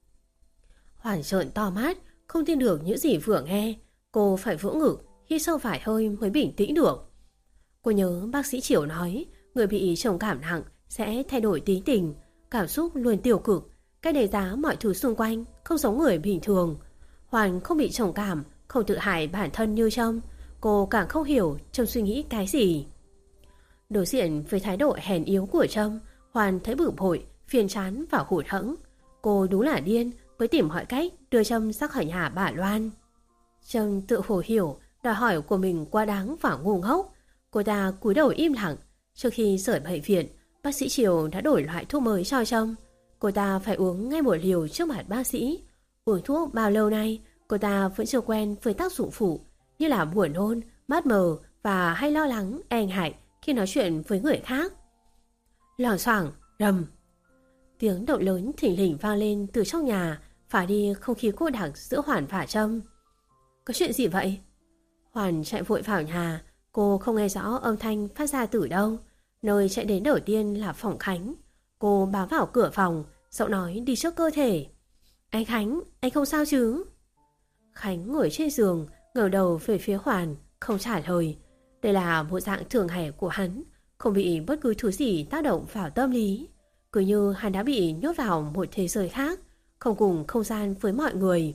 S2: Hoàn trợn to mắt, không tin được những gì vừa nghe. Cô phải vỗ ngực, hít sâu vài hơi mới bình tĩnh được. Cô nhớ bác sĩ Triều nói người bị trầm cảm nặng sẽ thay đổi tính tình, cảm xúc luôn tiêu cực, cách đánh giá mọi thứ xung quanh không giống người bình thường. Hoàn không bị trầm cảm, không tự hại bản thân như Trâm. Cô càng không hiểu Trâm suy nghĩ cái gì. Đối diện với thái độ hèn yếu của Trâm, Hoàn thấy bực bội, phiền chán và hụt hẫng. Cô đúng là điên mới tìm mọi cách đưa Trâm ra khỏi nhà bà Loan. Trâm tự hồ hiểu đòi hỏi của mình quá đáng và ngu ngốc. Cô ta cúi đầu im lặng. Trước khi rời bệnh viện, bác sĩ Triều đã đổi loại thuốc mới cho Trâm. Cô ta phải uống ngay một liều trước mặt bác sĩ. Uống thuốc bao lâu nay, cô ta vẫn chưa quen với tác dụng phụ, như là buồn nôn, mắt mờ và hay lo lắng, e ngại khi nói chuyện với người khác. Loảng xoảng, rầm. Tiếng động lớn thình lình vang lên từ trong nhà, phá đi không khí cô đặc giữa Hoàn và Trâm. Có chuyện gì vậy? Hoàn chạy vội vào nhà, cô không nghe rõ âm thanh phát ra từ đâu. Nơi chạy đến đầu tiên là phòng Khánh. Cô bám vào cửa phòng, giọng nói đi trước cơ thể. Anh Khánh, anh không sao chứ? Khánh ngồi trên giường, ngẩng đầu về phía Hoàn, không trả lời. Đây là bộ dạng thường ngày của hắn, không bị bất cứ thứ gì tác động vào tâm lý. Cứ như hắn đã bị nhốt vào một thế giới khác, không cùng không gian với mọi người.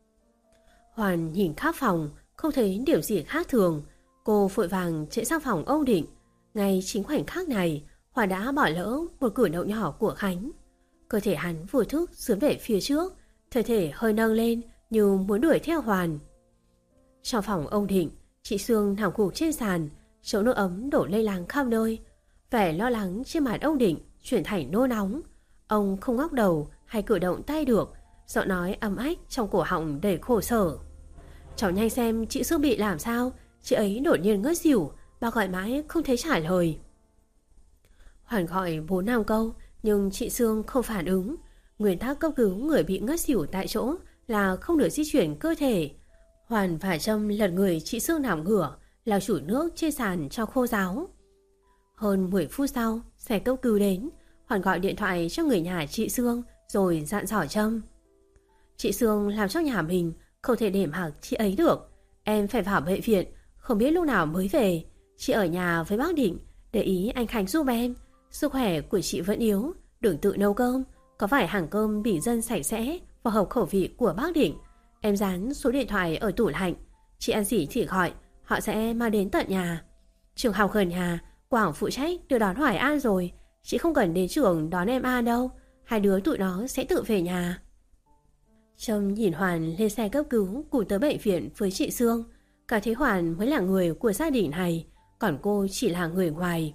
S2: Hoàn nhìn khắp phòng, không thấy điều gì khác thường. Cô vội vàng chạy sang phòng Âu Định. Ngay chính khoảnh khắc này, Hoàn đã bỏ lỡ một cử động nhỏ của Khánh. Cơ thể hắn vô thức sướn về phía trước, thân thể hơi nâng lên như muốn đuổi theo Hoàn. Trong phòng Âu Định, chị Sương nằm gục trên sàn, chậu nước ấm đổ lây láng khắp nơi. Vẻ lo lắng trên mặt Âu Định chuyển thành nô nóng. Ông không ngóc đầu hay cử động tay được, giọng nói ấm ách trong cổ họng đầy khổ sở. Cháu nhanh xem chị Sương bị làm sao, chị ấy đột nhiên ngất xỉu, bà gọi mãi không thấy trả lời. Hoàn gọi bốn năm câu nhưng chị Sương không phản ứng. Nguyên tắc cấp cứu người bị ngất xỉu tại chỗ là không được di chuyển cơ thể. Hoàn và Trâm lật người chị Sương nằm ngửa, lau chùi nước trên sàn cho khô ráo. Hơn mười phút sau, xe cấp cứu đến. Hoàn gọi điện thoại cho người nhà chị Sương rồi dặn dò Trâm. Chị Sương làm trong nhà mình, không thể để mặc chị ấy được. Em phải vào bệnh viện, không biết lúc nào mới về. Chị ở nhà với bác Định, để ý anh Khánh giúp em. Sức khỏe của chị vẫn yếu, đừng tự nấu cơm. Có phải hàng cơm bị dân sạch sẽ và hợp khẩu vị của bác Định. Em dán số điện thoại ở tủ lạnh. Chị ăn gì thì gọi, họ sẽ mang đến tận nhà. Trường học gần nhà, Quảng phụ trách đưa đón Hoài An rồi. Chị không cần đến trường đón em An đâu. Hai đứa tụi nó sẽ tự về nhà. Trâm nhìn Hoàn lên xe cấp cứu cùng tới bệnh viện với chị Sương. Cả thấy Hoàn mới là người của gia đình này, còn cô chỉ là người ngoài.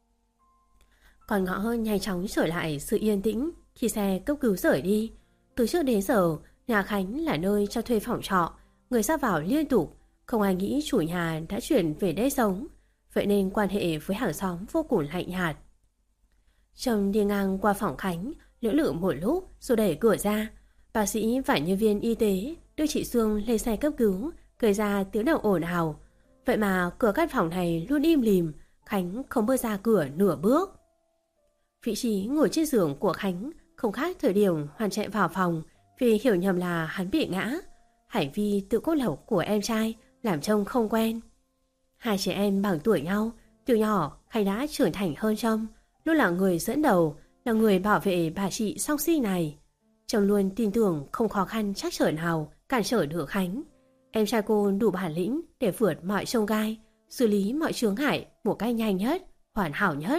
S2: Còn ngõ nhanh chóng trở lại sự yên tĩnh khi xe cấp cứu rời đi. Từ trước đến giờ, nhà Khánh là nơi cho thuê phòng trọ, người ra vào liên tục. Không ai nghĩ chủ nhà đã chuyển về đây sống, vậy nên quan hệ với hàng xóm vô cùng lạnh nhạt. Trâm đi ngang qua phòng Khánh, lưỡng lự một lúc rồi đẩy cửa ra. Bác sĩ và nhân viên y tế đưa chị Sương lên xe cấp cứu, gây ra tiếng động ồn ào. Vậy mà cửa căn phòng này luôn im lìm, Khánh không bước ra cửa nửa bước. Vị trí ngồi trên giường của Khánh không khác thời điểm Hoàn chạy vào phòng vì hiểu nhầm là hắn bị ngã. Hành vi tự cốt lẩu của em trai làm trông không quen. Hai trẻ em bằng tuổi nhau, từ nhỏ Khánh đã trưởng thành hơn Trâm, luôn là người dẫn đầu, là người bảo vệ bà chị song sinh này. Trâm luôn tin tưởng không khó khăn trắc trở nào cản trở được Khánh. Em trai cô đủ bản lĩnh để vượt mọi chông gai, xử lý mọi chướng ngại một cách nhanh nhất, hoàn hảo nhất.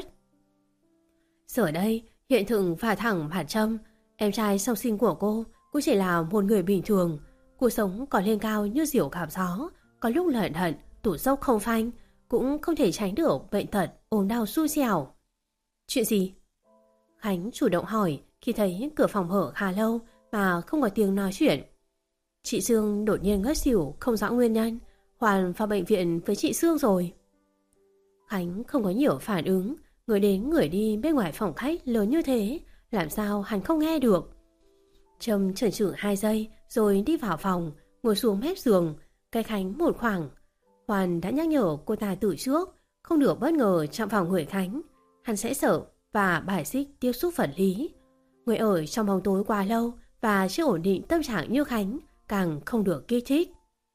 S2: Giờ đây, hiện thực và thẳng bản Trâm, em trai song sinh của cô cũng chỉ là một người bình thường. Cuộc sống còn lên cao như diều gặp gió, có lúc lợn hận, tủ dốc không phanh, cũng không thể tránh được bệnh tật, ốm đau xui xẻo. Chuyện gì? Khánh chủ động hỏi khi thấy cửa phòng hở khá lâu mà không có tiếng nói chuyện. Chị Sương đột nhiên ngất xỉu không rõ nguyên nhân, Hoàn vào bệnh viện với chị Sương rồi. Khánh không có nhiều phản ứng, người đến người đi bên ngoài phòng khách lớn như thế, làm sao hắn không nghe được. Trâm chần chừ hai giây rồi đi vào phòng, ngồi xuống mép giường, cách Khánh một khoảng. Hoàn đã nhắc nhở cô ta từ trước, không được bất ngờ chạm vào người Khánh, hắn sẽ sợ và bài xích tiếp xúc vật lý. Người ở trong bóng tối quá lâu và chưa ổn định tâm trạng như Khánh càng không được kích thích.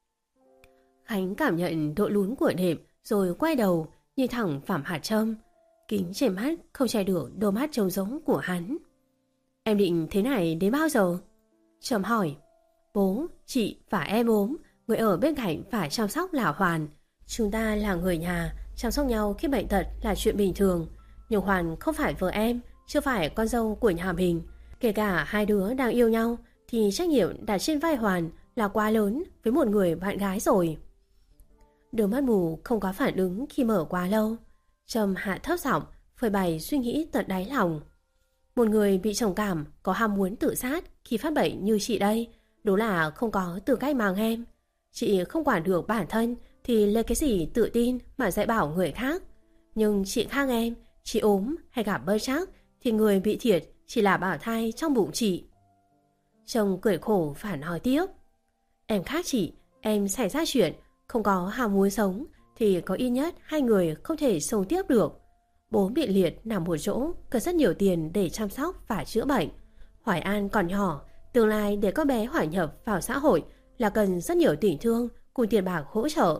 S2: Khánh cảm nhận độ lún của nệm rồi quay đầu nhìn thẳng vào mặt Trâm. Kính trên mắt không che được đôi mắt trống rỗng của hắn. Em định thế này đến bao giờ? Trâm hỏi. Bố, chị và em ốm, người ở bên cạnh phải chăm sóc là Hoàn. Chúng ta là người nhà, chăm sóc nhau khi bệnh tật là chuyện bình thường. Nhưng Hoàn không phải vợ em, chưa phải con dâu của nhà mình. Kể cả hai đứa đang yêu nhau thì trách nhiệm đặt trên vai Hoàn là quá lớn với một người bạn gái rồi. Đôi mắt mù không có phản ứng khi mở quá lâu. Trâm hạ thấp giọng phơi bày suy nghĩ tận đáy lòng. Một người bị trầm cảm có ham muốn tự sát khi phát bệnh như chị đây đúng là không có tư cách mang em. Chị không quản được bản thân thì lấy cái gì tự tin mà dạy bảo người khác. Nhưng chị khác em, chị ốm hay gặp bơ trắc thì người bị thiệt chỉ là bảo thai trong bụng chị. Chồng cười khổ và nói tiếp. Em khác chị, em xảy ra chuyện, không có ham muốn sống thì có ít nhất hai người không thể sống tiếp được. Bố bị liệt nằm một chỗ, cần rất nhiều tiền để chăm sóc và chữa bệnh. Hoài An còn nhỏ, tương lai để con bé hòa nhập vào xã hội là cần rất nhiều tình thương cùng tiền bạc hỗ trợ.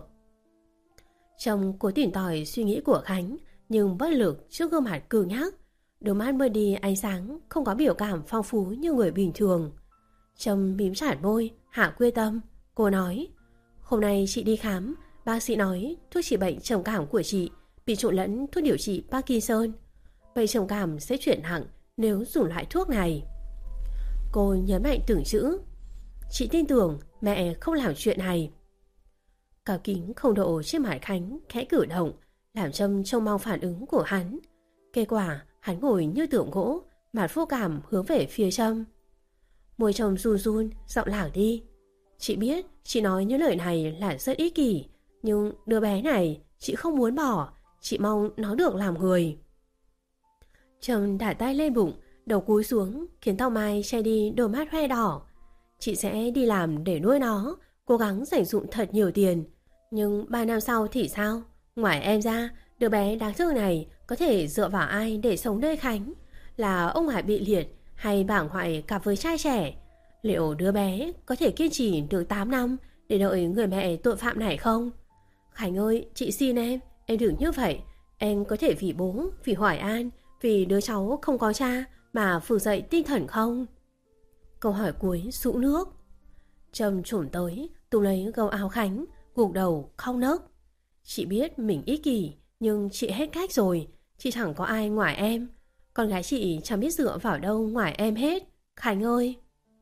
S2: Chồng cố tìm tòi suy nghĩ của Khánh, nhưng bất lực trước gương mặt cứng nhắc, đôi mắt mờ đi ánh sáng, không có biểu cảm phong phú như người bình thường. Trâm mím chặt môi, hạ quyết tâm. Cô nói, hôm nay chị đi khám, bác sĩ nói thuốc trị bệnh trầm cảm của chị bị trộn lẫn thuốc điều trị Parkinson. Bệnh trầm cảm sẽ chuyển nặng nếu dùng loại thuốc này. Cô nhấn mạnh từng chữ. Chị tin tưởng mẹ không làm chuyện này. Cào kính không độ trên mặt Khánh khẽ cử động, làm Trâm trông mong phản ứng của hắn. Kết quả hắn ngồi như tượng gỗ, mặt vô cảm hướng về phía Trâm. Môi chồng run run, giọng lảng đi. Chị biết chị nói những lời này là rất ích kỷ, nhưng đứa bé này chị không muốn bỏ. Chị mong nó được làm người. Trâm đặt tay lên bụng, đầu cúi xuống, khiến tóc mai che đi đôi mắt hoe đỏ. Chị sẽ đi làm để nuôi nó, cố gắng dành dụm thật nhiều tiền. Nhưng ba năm sau thì sao? Ngoài em ra, đứa bé đáng thương này có thể dựa vào ai để sống nơi Khánh? Là ông ngoại bị liệt hay bảng hoại cặp với trai trẻ? Liệu đứa bé có thể kiên trì được tám năm để đợi người mẹ tội phạm này không? Khánh ơi, chị xin em, em đừng như vậy. Em có thể vì bố, vì Hoài An, vì đứa cháu không có cha mà vực dậy tinh thần không? Câu hỏi cuối sũ nước. Trâm trổn tới, túm lấy gấu áo Khánh, gục đầu khóc nấc. Chị biết mình ích kỷ, nhưng chị hết cách rồi. Chị chẳng có ai ngoài em. Con gái chị chẳng biết dựa vào đâu ngoài em hết. Khánh ơi!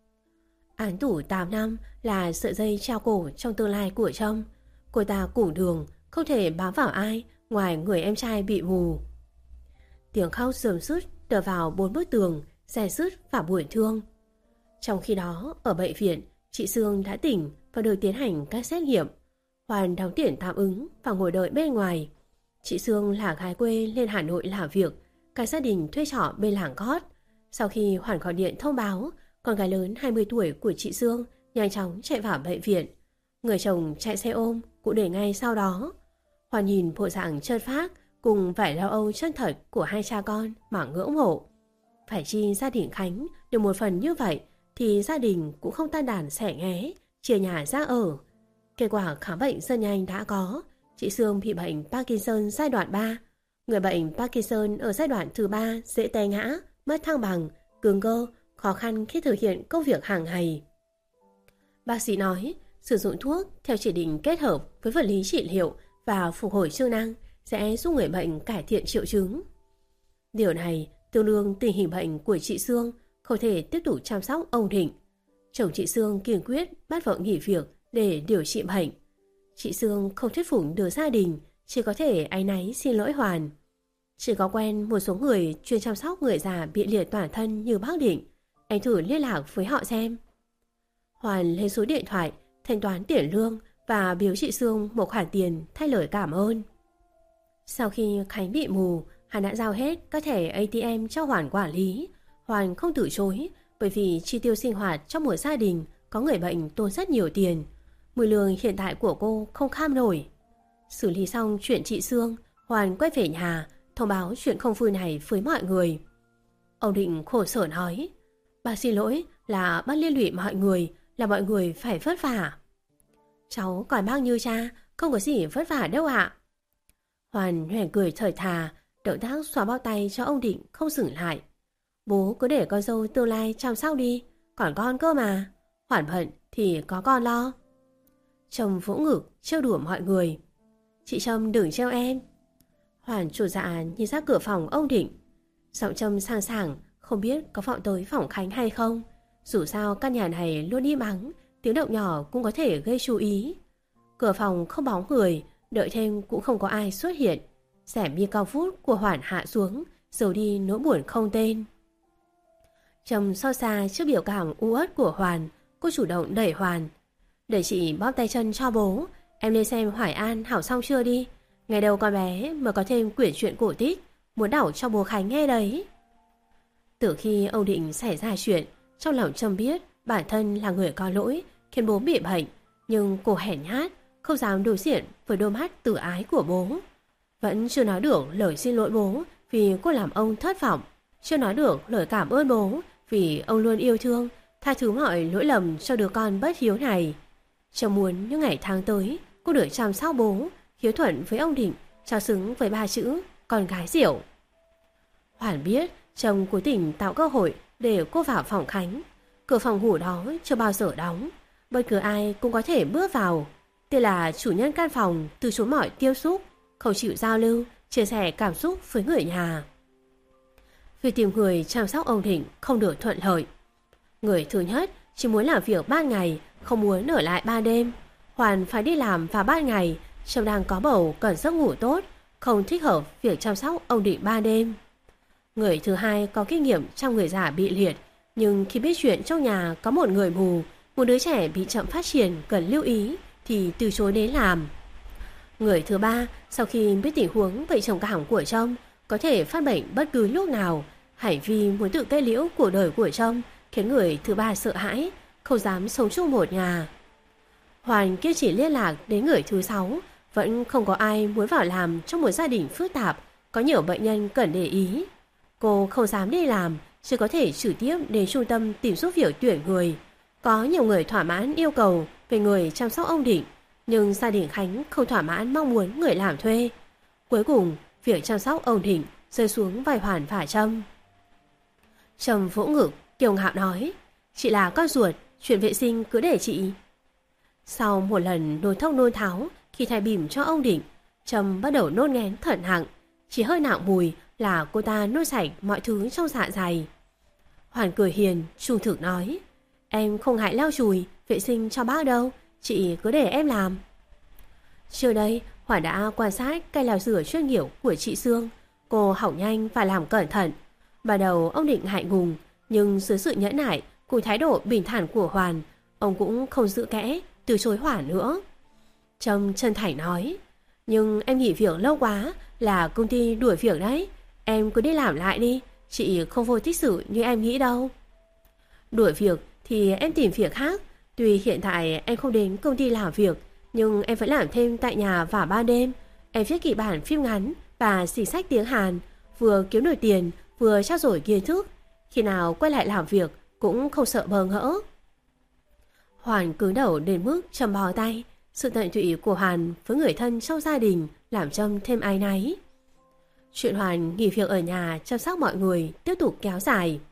S2: Án tù tám năm là sợi dây treo cổ trong tương lai của Trâm. Cô ta củ đường, không thể bám vào ai ngoài người em trai bị mù. Tiếng khóc rườm rứt đập vào bốn bức tường, xe rứt và buồn thương. Trong khi đó, ở bệnh viện, chị Sương đã tỉnh và được tiến hành các xét nghiệm. Hoàn đóng tiền tạm ứng và ngồi đợi bên ngoài. Chị Sương là gái quê lên Hà Nội làm việc, cả gia đình thuê trọ bên làng Gót. Sau khi Hoàn gọi điện thông báo, con gái lớn hai mươi tuổi của chị Sương nhanh chóng chạy vào bệnh viện. Người chồng chạy xe ôm cũng để ngay sau đó. Hoàn nhìn bộ dạng trơn phác cùng vẻ lo âu chân thật của hai cha con mà ngưỡng mộ. Phải chi gia đình Khánh được một phần như vậy thì gia đình cũng không tan đàn xẻ nghé, chia nhà ra ở. Kết quả khám bệnh rất nhanh đã có. Chị Sương bị bệnh Parkinson giai đoạn ba. Người bệnh Parkinson ở giai đoạn thứ ba dễ té ngã, mất thăng bằng, cứng cơ, khó khăn khi thực hiện công việc hàng ngày. Bác sĩ nói, sử dụng thuốc theo chỉ định kết hợp với vật lý trị liệu và phục hồi chức năng sẽ giúp người bệnh cải thiện triệu chứng. Điều này tương đương tình hình bệnh của chị Sương không thể tiếp tục chăm sóc ổn định. Chồng chị Sương kiên quyết bắt vợ nghỉ việc để điều trị bệnh. Chị Sương không thuyết phục được gia đình, chỉ có thể áy náy xin lỗi Hoàn. Chỉ có quen một số người chuyên chăm sóc người già bị liệt toàn thân như bác Định. Anh thử liên lạc với họ xem. Hoàn lấy số điện thoại, thanh toán tiền lương và biếu chị Sương một khoản tiền thay lời cảm ơn. Sau khi Khánh bị mù, hắn đã giao hết các thẻ a tê em cho Hoàn quản lý. Hoàn không từ chối, bởi vì chi tiêu sinh hoạt trong một gia đình có người bệnh tốn rất nhiều tiền. Mùi lương hiện tại của cô không kham nổi. Xử lý xong chuyện chị Sương, Hoàn quay về nhà, thông báo chuyện không vui này với mọi người. Ông Định khổ sở nói, bác xin lỗi là bác liên lụy mọi người, là mọi người phải vất vả. Cháu coi bác như cha, không có gì vất vả đâu ạ. Hoàn hoẻn cười thở thà, động tác xóa bao tay cho ông Định không dừng lại. Bố cứ để con dâu tương lai chăm sóc đi, còn con cơ mà. Hoàn bận thì có con lo. Chồng vỗ ngực trêu đùa mọi người. Chị Trâm đừng trêu em. Hoàn chủ dạ nhìn ra cửa phòng ông Định. Giọng Trâm sang sảng, không biết có vọng tới phòng Khánh hay không. Dù sao căn nhà này luôn im ắng, tiếng động nhỏ cũng có thể gây chú ý. Cửa phòng không bóng người, đợi thêm cũng không có ai xuất hiện. Xẻm mi cao vút của Hoàn hạ xuống, giấu đi nỗi buồn không tên. Trông so xa trước biểu cảm u uất của Hoàn, cô chủ động đẩy Hoàn. Để chị bóp tay chân cho bố, em lên xem Hoài An hảo xong chưa đi. Ngày đầu con bé mà có thêm quyển truyện cổ tích, muốn đảo cho bố Khánh nghe đấy. Từ khi ông Định xảy ra chuyện, trong lòng Trâm biết bản thân là người có lỗi khiến bố bị bệnh, nhưng cô hèn nhát, không dám đối diện với đôi mắt tự ái của bố. Vẫn chưa nói được lời xin lỗi bố vì cô làm ông thất vọng, chưa nói được lời cảm ơn bố vì ông luôn yêu thương, tha thứ mọi lỗi lầm cho đứa con bất hiếu này. Trâm muốn những ngày tháng tới cô được chăm sóc bố, hiếu thuận với ông Định, trao xứng với ba chữ con gái Diệu. Hoàn biết chồng cố tình tạo cơ hội để cô vào phòng Khánh. Cửa phòng ngủ đó chưa bao giờ đóng, bất cứ ai cũng có thể bước vào. Thế là chủ nhân căn phòng từ chối mọi tiếp xúc, không chịu giao lưu, chia sẻ cảm xúc với người nhà. Việc tìm người chăm sóc ông Định không được thuận lợi. Người thứ nhất chỉ muốn làm việc ban ngày, không muốn ở lại ban đêm. Hoàn phải đi làm vào ban ngày, Trâm đang có bầu cần giấc ngủ tốt, không thích hợp việc chăm sóc ông Định ban đêm. Người thứ hai có kinh nghiệm trong người già bị liệt, nhưng khi biết chuyện trong nhà có một người mù, một đứa trẻ bị chậm phát triển cần lưu ý thì từ chối đến làm. Người thứ ba sau khi biết tình huống bệnh trầm cảm của Trâm có thể phát bệnh bất cứ lúc nào, hành vi muốn tự kết liễu cuộc đời của Trâm khiến người thứ ba sợ hãi, không dám sống chung một nhà. Hoàn kiên trì liên lạc đến người thứ sáu, vẫn không có ai muốn vào làm trong một gia đình phức tạp, có nhiều bệnh nhân cần để ý. Cô không dám đi làm, chỉ có thể trực tiếp đến trung tâm tìm giúp việc tuyển người. Có nhiều người thỏa mãn yêu cầu về người chăm sóc ông Định, nhưng gia đình Khánh không thỏa mãn mong muốn người làm thuê. Cuối cùng, việc chăm sóc ông Định rơi xuống vai Hoàn và Trâm. Trâm vỗ ngực, kiêu ngạo nói, chị là con ruột, chuyện vệ sinh cứ để chị. Sau một lần nôn thốc nôn tháo khi thay bỉm cho ông Định, Trâm bắt đầu nôn nghén thở nặng, chỉ hơi nặng mùi là cô ta nôn sạch mọi thứ trong dạ dày. Hoàn cười hiền, trung thực nói, em không ngại lau chùi, vệ sinh cho bác đâu, chị cứ để em làm. Trước đây, Hoàn đã quan sát cây lau rửa chuyên nghiệp của chị Sương. Cô học nhanh và làm cẩn thận. Ban đầu ông Định ngại ngùng, nhưng dưới sự nhẫn nại cùng thái độ bình thản của Hoàn, ông cũng không giữ kẽ, từ chối Hoàn nữa. Trâm chân thành nói, nhưng em nghỉ việc lâu quá là công ty đuổi việc đấy, em cứ đi làm lại đi, chị không vô thích sự như em nghĩ đâu. Đuổi việc thì em tìm việc khác, tuy hiện tại em không đến công ty làm việc, nhưng em vẫn làm thêm tại nhà vào ban đêm. Em viết kịch bản phim ngắn và xỉ sách tiếng Hàn, vừa kiếm được tiền vừa trao dồi kiến thức, khi nào quay lại làm việc cũng không sợ bỡ ngỡ. Hoàn cứng đầu đến mức Trâm bó tay. Sự tận tụy của Hoàn với người thân trong gia đình làm Trâm thêm áy náy. Chuyện Hoàn nghỉ việc ở nhà chăm sóc mọi người tiếp tục kéo dài.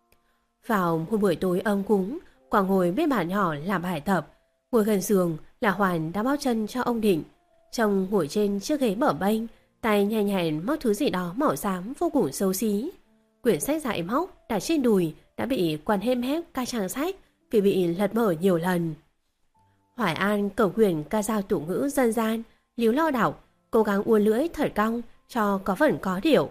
S2: Vào một buổi tối ấm cúng, Quảng ngồi bên bàn nhỏ làm bài tập. Ngồi gần giường là Hoàn đã bóp chân cho ông Định. Trông ngồi trên chiếc ghế bở bênh, tay nhẹ nhàng móc thứ gì đó màu xám vô cùng xấu xí. Quyển sách dạy móc đặt trên đùi đã bị quằn hêm hép ca trang sách vì bị lật mở nhiều lần. Hoài An cầm quyển ca dao tủ ngữ dân gian, líu lo đọc, cố gắng uốn lưỡi thật cong cho có phần có điệu.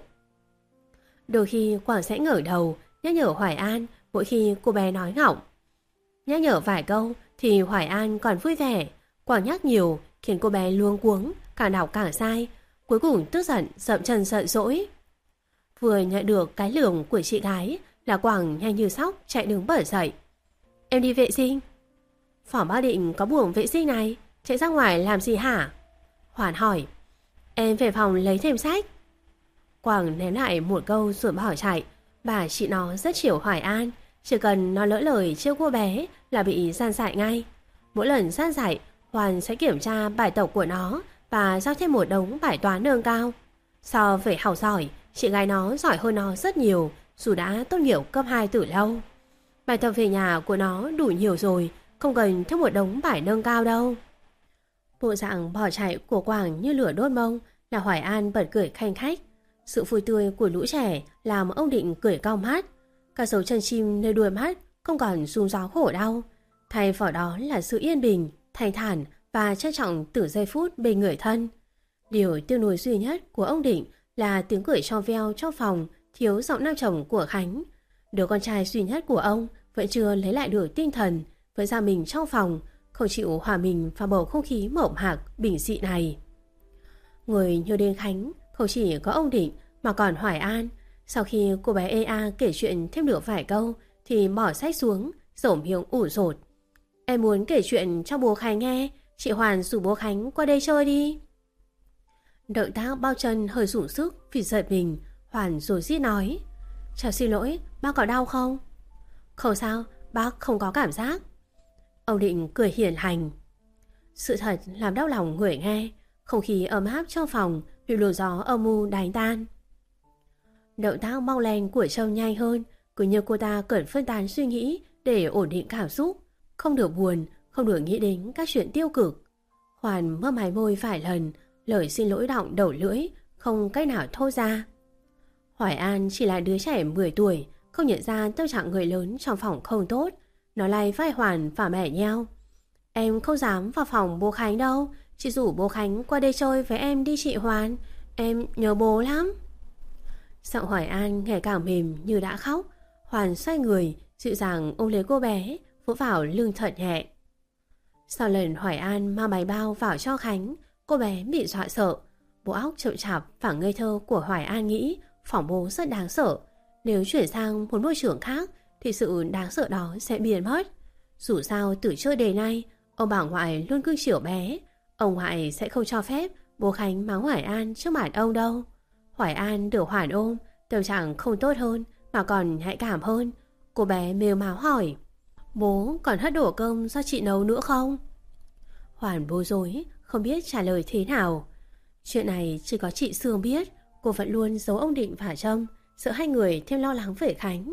S2: Đôi khi Quảng sẽ ngẩng đầu nhắc nhở Hoài An mỗi khi cô bé nói ngọng. Nhắc nhở vài câu thì Hoài An còn vui vẻ, Quảng nhắc nhiều khiến cô bé luống cuống, càng đọc càng sai, cuối cùng tức giận dậm chân giận dỗi. Vừa nhận được cái lường của chị gái là Quảng nhanh như sóc chạy đứng bật dậy. Em đi vệ sinh. Phỏ Bác Định có buồng vệ sinh này, chạy ra ngoài làm gì hả? Hoàn hỏi. Em về phòng lấy thêm sách. Quảng ném lại một câu rồi bỏ chạy. Bà chị nó rất chiều Hoài An, chỉ cần nó lỡ lời trêu cô bé là bị gian dạy ngay. Mỗi lần gian dạy, Hoàn sẽ kiểm tra bài tập của nó và giao thêm một đống bài toán nâng cao. So với học giỏi, chị gái nó giỏi hơn nó rất nhiều, dù đã tốt nghiệp cấp hai từ lâu. Bài tập về nhà của nó đủ nhiều rồi, không cần thêm một đống bài nâng cao đâu. Bộ dạng bỏ chạy của Quảng như lửa đốt mông là Hoài An bật cười khanh khách. Sự vui tươi của lũ trẻ làm ông Định cười cong mắt. Cả dấu chân chim nơi đuôi mắt không còn rung gió khổ đau. Thay vào đó là sự yên bình, thanh thản và trân trọng từ giây phút bên người thân. Điều tiêu nuối duy nhất của ông Định là tiếng cười trong veo trong phòng thiếu giọng nam chồng của Khánh. Đứa con trai duy nhất của ông vẫn chưa lấy lại được tinh thần, với ra mình trong phòng, không chịu hòa mình vào bầu không khí mộng hạc bình dị này. Người nhớ đến Khánh không chỉ có ông Định mà còn Hoài An. Sau khi cô bé e a kể chuyện thêm được vài câu thì bỏ sách xuống, rổ miệng ủ rột. Em muốn kể chuyện cho bố Khánh nghe, chị Hoàn rủ bố Khánh qua đây chơi đi. Động tác bao chân hơi rủ sức vì giật mình, Hoàn rồi rít nói: Cháu xin lỗi, bác có đau không? Không sao, bác không có cảm giác. Ông Định cười hiền hành. Sự thật làm đau lòng người nghe. Không khí ấm áp trong phòng bị luồng gió âm u đánh tan. Động tác mau len của Châu nhanh hơn, cứ như cô ta cần phân tán suy nghĩ để ổn định cảm xúc, không được buồn, không được nghĩ đến các chuyện tiêu cực. Hoàn mơ mái môi vài lần, lời xin lỗi đọng đầu lưỡi, không cách nào thốt ra. Hoài An chỉ là đứa trẻ mười tuổi, không nhận ra tâm trạng người lớn trong phòng không tốt. Nó lay vai Hoàn và mẹ nhau. Em không dám vào phòng bố Khánh đâu, chị rủ bố Khánh qua đây chơi với em đi chị Hoàn, em nhớ bố lắm. Giọng Hoài An ngày càng mềm như đã khóc. Hoàn xoay người, dịu dàng ôm lấy cô bé, vỗ vào lưng thật nhẹ. Sau lần Hoài An mang bánh bao vào cho Khánh, cô bé bị dọa sợ. Bộ óc chậm chạp và ngây thơ của Hoài An nghĩ phòng bố rất đáng sợ. Nếu chuyển sang một môi trường khác thì sự đáng sợ đó sẽ biến mất. Dù sao từ trước đến nay, ông bà ngoại luôn cưng chiều bé. Ông ngoại sẽ không cho phép bố Khánh mắng Hoài An trước mặt ông đâu. Hoài An được Hoàn ôm, tâm trạng không tốt hơn mà còn nhạy cảm hơn. Cô bé mếu máo hỏi: Bố còn hất đổ cơm do chị nấu nữa không? Hoàn bối rối, không biết trả lời thế nào. Chuyện này chỉ có chị Sương biết. Cô vẫn luôn giấu ông Định và Trâm, sợ hai người thêm lo lắng về Khánh.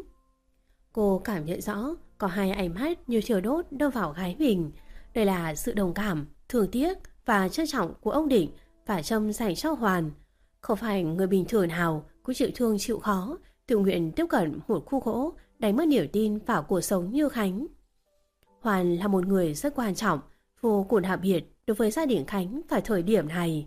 S2: Cô cảm nhận rõ có hai ánh mắt như thiêu đốt đâm vào gái mình. Đây là sự đồng cảm, thương tiếc và trân trọng của ông Định và Trâm dành cho Hoàn. Không phải người bình thường nào cũng chịu thương chịu khó, tự nguyện tiếp cận một khu gỗ, đánh mất niềm tin vào cuộc sống như Khánh. Hoàn là một người rất quan trọng, vô cùng đặc biệt đối với gia đình Khánh vào thời điểm này.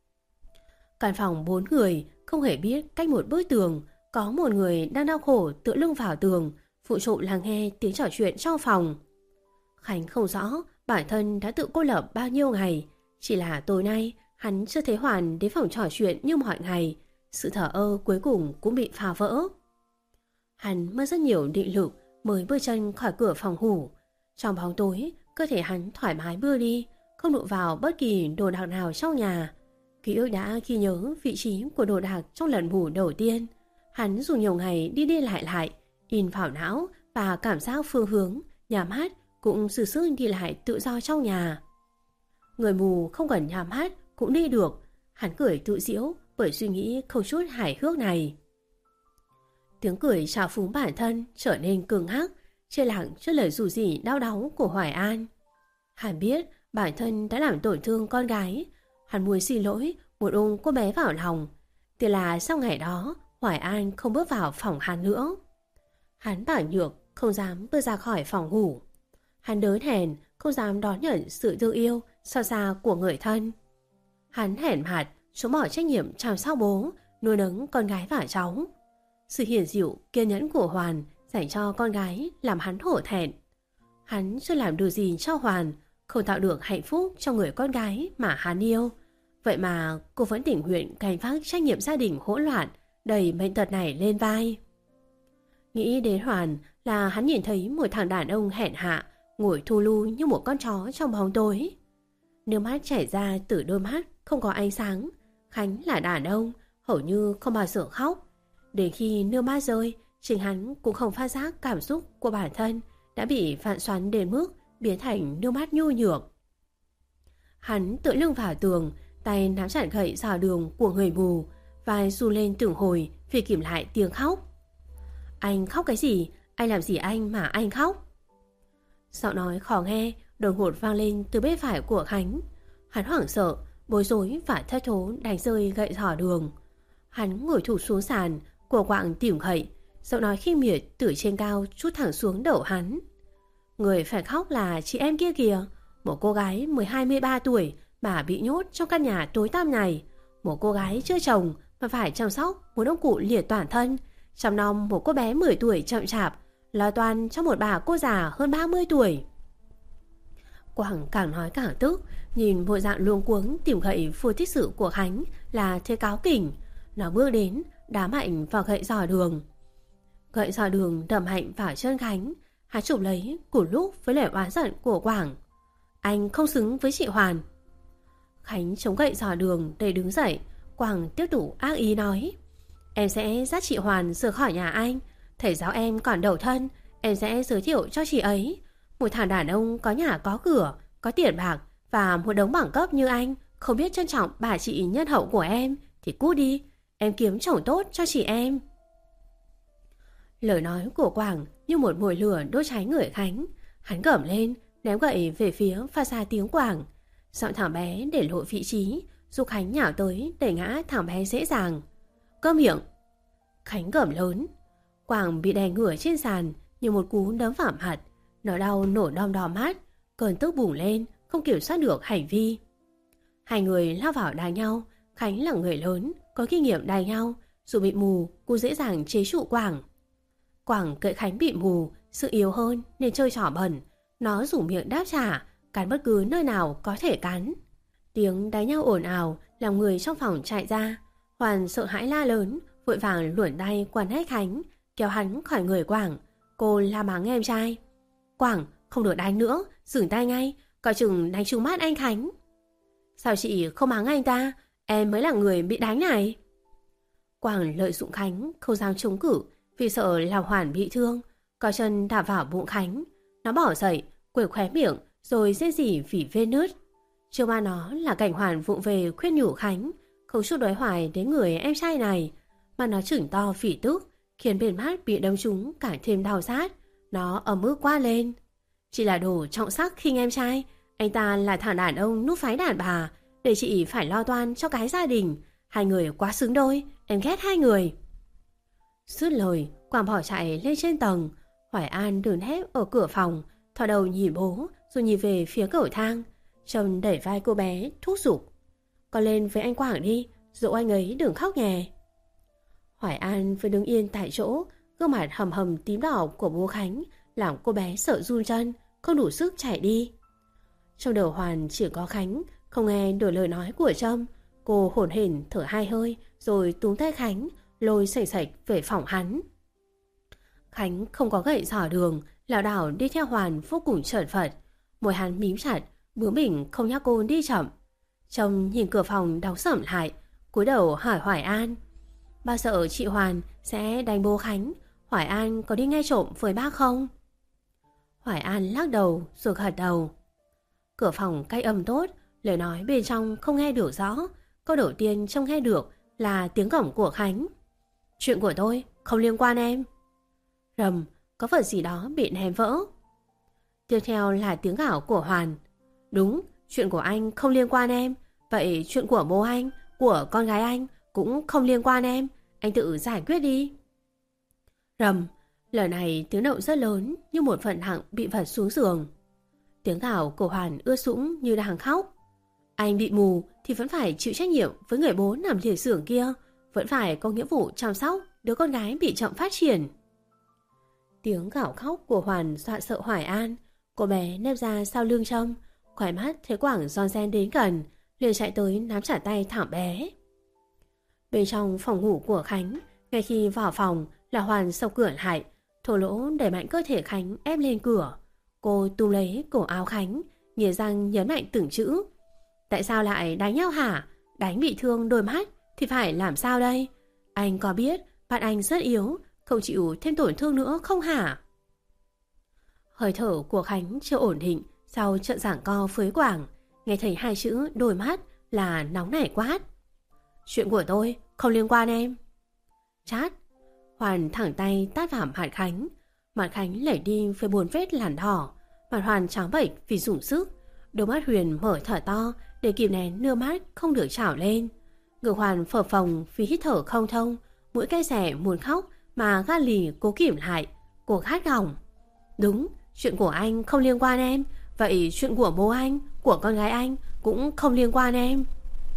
S2: Căn phòng bốn người không hề biết cách một bức tường có một người đang đau khổ tựa lưng vào tường, phụ trộm lắng nghe tiếng trò chuyện trong phòng. Khánh không rõ bản thân đã tự cô lập bao nhiêu ngày, chỉ là tối nay hắn chưa thấy Hoàn đến phòng trò chuyện như mọi ngày. Sự thở ơ cuối cùng cũng bị phá vỡ. Hắn mất rất nhiều định lực mới bước chân khỏi cửa phòng ngủ. Trong bóng tối, cơ thể hắn thoải mái bước đi, không đụng vào bất kỳ đồ đạc nào trong nhà. Ký ức đã ghi nhớ vị trí của đồ đạc trong lần ngủ đầu tiên. Hắn dùng nhiều ngày đi đi lại lại, in vào não và cảm giác phương hướng, nhắm mắt cũng sử sức đi lại tự do trong nhà. Người mù không cần nhắm mắt cũng đi được. Hắn cười tự giễu bởi suy nghĩ không chút hài hước này. Tiếng cười trào phúng bản thân trở nên cứng hắc, chia lặng trước lời rủ rỉ đau đáu của Hoài An. Hắn biết bản thân đã làm tổn thương con gái. Hắn muốn xin lỗi, muốn ôm cô bé vào lòng. Thế là sau ngày đó, Hoài An không bước vào phòng hắn nữa. Hắn bảo nhược, không dám bước ra khỏi phòng ngủ. Hắn đớn hèn, không dám đón nhận sự thương yêu xa xa của người thân. Hắn hèn mặt, chối bỏ trách nhiệm chăm sóc bố, nuôi nấng con gái và cháu. Sự hiền dịu, kiên nhẫn của Hoàn dành cho con gái làm hắn hổ thẹn. Hắn chưa làm được gì cho Hoàn, không tạo được hạnh phúc cho người con gái mà hắn yêu. Vậy mà cô vẫn tình nguyện gánh vác trách nhiệm gia đình hỗn loạn, đầy bệnh tật này lên vai. Nghĩ đến Hoàn là hắn nhìn thấy một thằng đàn ông hèn hạ, ngồi thu lu như một con chó trong bóng tối. Nước mắt chảy ra từ đôi mắt không có ánh sáng. Khánh là đàn ông, hầu như không bao giờ khóc. Đến khi nước mắt rơi, chính hắn cũng không phát giác cảm xúc của bản thân đã bị vạn xoắn đến mức biến thành nước mắt nhu nhược. Hắn tựa lưng vào tường, tay nắm chặt gậy dò đường của người mù, vai run lên từng hồi vì kìm lại tiếng khóc. Anh khóc cái gì? Anh làm gì anh mà anh khóc? Giọng nói khó nghe đột ngột vang lên từ bên phải của Khánh. Hắn hoảng sợ, bối rối và thất thố đánh rơi gậy dò đường. Hắn ngồi thụt xuống sàn, của quạng tìm gậy, giọng nói khinh miệt từ trên cao chút thẳng xuống đầu hắn. Người phải khóc là chị em kia kìa, một cô gái mới hai mươi ba tuổi mà bị nhốt trong căn nhà tối tăm này. Một cô gái chưa chồng mà phải chăm sóc một ông cụ liệt toàn thân, chăm nom một cô bé mười tuổi chậm chạp, lo toan cho một bà cô già hơn ba mươi tuổi. Quảng càng nói càng tức, nhìn bộ dạng luống cuống tìm gậy phua thích sự của Khánh là thế cáo kỉnh. Nó bước đến, đá mạnh vào gậy giò đường. Gậy giò đường đập mạnh vào chân Khánh. Hắn chụp lấy cùng lúc với lời oán giận của Quảng. Anh không xứng với chị Hoàn. Khánh chống gậy giò đường để đứng dậy. Quảng tiếp tục ác ý nói: Em sẽ dắt chị Hoàn rời khỏi nhà anh. Thầy giáo em còn độc thân, em sẽ giới thiệu cho chị ấy. Một thằng đàn ông có nhà có cửa, có tiền bạc và một đống bằng cấp như anh, không biết trân trọng bà chị nhân hậu của em thì cút đi. Em kiếm chồng tốt cho chị em. Lời nói của Quảng như một mồi lửa đốt cháy người Khánh. Hắn gầm lên, ném gậy về phía phát ra tiếng Quảng. Giọng thằng bé để lộ vị trí, giúp Khánh nhào tới đẩy ngã thằng bé dễ dàng. Câm miệng! Khánh gầm lớn. Quảng bị đè ngửa trên sàn như một cú đấm vào mặt. Nó đau nổ đom đóm mắt, cơn tức bùng lên, không kiểm soát được hành vi. Hai người lao vào đánh nhau. Khánh là người lớn, có kinh nghiệm đánh nhau, dù bị mù, cô dễ dàng chế trụ Quảng. Quảng cậy Khánh bị mù, sự yếu hơn nên chơi trò bẩn. Nó dùng miệng đáp trả, cắn bất cứ nơi nào có thể cắn. Tiếng đánh nhau ồn ào làm người trong phòng chạy ra. Hoàn sợ hãi la lớn, vội vàng luồn tay quấn hết Khánh, kéo hắn khỏi người Quảng. Cô la mắng em trai: Quảng, không được đánh nữa, dừng tay ngay, coi chừng đánh trúng mắt anh Khánh. Sao chị không mắng anh ta? Em mới là người bị đánh này. Quảng lợi dụng Khánh không dám chống cự vì sợ làm Hoàn bị thương, có chân đạp vào bụng Khánh. Nó bỏ dậy, quệt khóe miệng rồi rên rỉ vì vết nứt. Trước mà nó là cảnh Hoàn vụng về khuyên nhủ Khánh không chút đối hoài đến người em trai này, mà nó chửng to phỉ tức, khiến bên mắt bị đâm trúng càng thêm đau rát. Nó ấm ức quá lên: Chị là đồ trọng sắc khinh em trai, anh ta là thằng đàn ông núp phái đàn bà, để chị phải lo toan cho cái gia đình. Hai người quá xứng đôi, em ghét hai người. Dứt lời, Quảng bỏ chạy lên trên tầng. Hoài An đứng hép ở cửa phòng, thò đầu nhìn bố rồi nhìn về phía cầu thang. Trâm đẩy vai cô bé thúc giục: Con lên với anh Quảng đi, dỗ anh ấy đừng khóc nhè. Hoài An vẫn đứng yên tại chỗ, gương mặt hầm hầm tím đỏ của bố Khánh làm cô bé sợ run chân, không đủ sức chạy đi. Trong đầu Hoàn chỉ có Khánh, không nghe được lời nói của Trâm. Cô hổn hển thở hai hơi rồi túm tay Khánh lôi sẩy sạch về phòng hắn. Khánh không có gậy giỏ đường, lảo đảo đi theo Hoàn vô cùng chật vật. Môi hắn mím chặt, bướng bỉnh không nhắc cô đi chậm. Trông nhìn cửa phòng đóng sầm lại, cúi đầu hỏi Hoài An: Ba sợ chị Hoàn sẽ đánh bố Khánh, Hoài An có đi nghe trộm với bác không? Hoài An lắc đầu rồi gật đầu. Cửa phòng cách âm tốt, lời nói bên trong không nghe được rõ. Câu đầu tiên trông nghe được là tiếng gầm của Khánh: Chuyện của tôi không liên quan em. Rầm, có vật gì đó bị ném vỡ. Tiếp theo là tiếng gào của Hoàn: Đúng, chuyện của anh không liên quan em. Vậy chuyện của bố anh, của con gái anh cũng không liên quan em. Anh tự giải quyết đi. Rầm, lời này tiếng động rất lớn, như một phần nặng bị vật xuống giường. Tiếng gào của Hoàn ưa sũng như đang khóc: Anh bị mù thì vẫn phải chịu trách nhiệm với người bố nằm liệt giường kia, vẫn phải có nghĩa vụ chăm sóc đứa con gái bị chậm phát triển. Tiếng gào khóc của Hoàn dọa sợ Hoài An. Cô bé nép ra sau lưng Trâm, khóe mắt thấy Quảng giòn ren đến gần, liền chạy tới nắm chặt tay thảm bé. Bên trong phòng ngủ của Khánh, ngay khi vào phòng là Hoàn sộc cửa lại, thô lỗ đẩy mạnh cơ thể Khánh ép lên cửa. Cô túm lấy cổ áo Khánh, nghiến răng nhấn mạnh từng chữ: Tại sao lại đánh nhau hả? Đánh bị thương đôi mắt thì phải làm sao đây? Anh có biết bạn anh rất yếu, không chịu thêm tổn thương nữa không hả? Hơi thở của Khánh chưa ổn định sau trận giảng co với Quảng, nghe thấy hai chữ đôi mắt là nóng nảy quát: Chuyện của tôi không liên quan em. Chát! Hoàn thẳng tay tát vào mặt Khánh. Mặt Khánh lẩy đi với bốn vết làn đỏ. Mặt Hoàn trắng bệch vì dùng sức. Đôi mắt Huyền mở thở to để kìm nén nước mắt không được trào lên. Ngực Hoàn phập phồng vì hít thở không thông, mũi cay xẻ muốn khóc mà gan lì cố kìm lại. Cô khát gỏng: Đúng, chuyện của anh không liên quan em. Vậy chuyện của bố anh, của con gái anh cũng không liên quan em.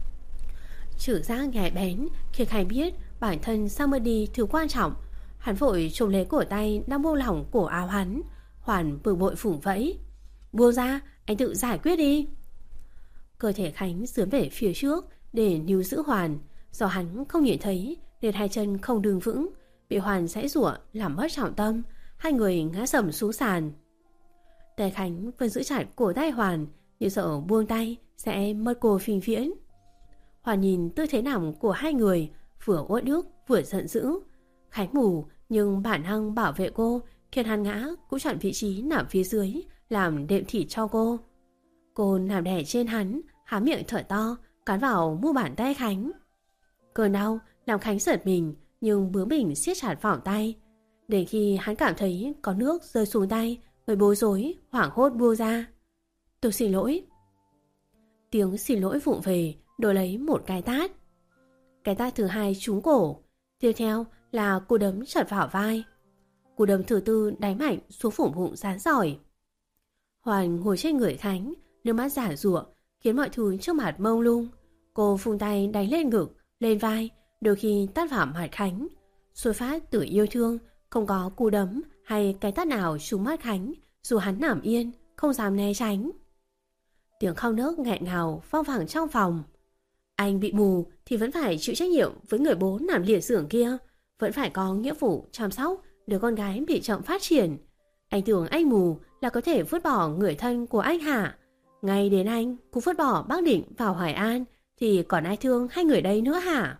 S2: Chữ giác nhạy bén khiến Khánh biết bản thân sao mới đi thứ quan trọng. Hắn vội chụp lấy cổ tay đang buông lỏng cổ áo hắn. Hoàn bực bội phủng vẫy: Buông ra, anh tự giải quyết đi. Cơ thể Khánh dướn về phía trước để níu giữ Hoàn. Do hắn không nhìn thấy nên hai chân không đứng vững, bị Hoàn giãy giụa làm mất trọng tâm, hai người ngã sầm xuống sàn. Tề Khánh vẫn giữ chặt cổ tay Hoàn, như sợ buông tay sẽ mất cô phinh viễn. Hoàn nhìn tư thế nằm của hai người, vừa uất ức vừa giận dữ. Khánh mù nhưng bản năng bảo vệ cô, khiến hắn ngã cũng chọn vị trí nằm phía dưới làm đệm thịt cho cô. Cô nằm đè trên hắn, há miệng thở to, cắn vào mu bàn tay Khánh. Cơn đau làm Khánh giật mình, nhưng bướng bỉnh siết chặt vòng tay. Đến khi hắn cảm thấy có nước rơi xuống tay, mới bối rối hoảng hốt buông ra. Tôi xin lỗi. Tiếng xin lỗi vụng về đổi lấy một cái tát. Cái tát thứ hai trúng cổ, tiếp theo là cú đấm chật vào vai. Cú đấm thứ tư đánh mạnh xuống vùng bụng rán giỏi. Hoàn ngồi trên người Khánh, nước mắt giả rụa khiến mọi thứ trước mặt mông lung. Cô phung tay đánh lên ngực, lên vai, đôi khi tát vào mặt Khánh. Xuất phát từ yêu thương, không có cú đấm hay cái tát nào trúng mắt Khánh, dù hắn nằm yên, không dám né tránh. Tiếng khóc nấc nghẹn ngào vang vẳng trong phòng. Anh bị mù thì vẫn phải chịu trách nhiệm với người bố nằm liệt giường kia, vẫn phải có nghĩa vụ chăm sóc đứa con gái bị chậm phát triển. Anh tưởng anh mù là có thể vứt bỏ người thân của anh hả? Ngay đến anh cũng vứt bỏ Bắc Định vào Hoài An, thì còn ai thương hai người đây nữa hả?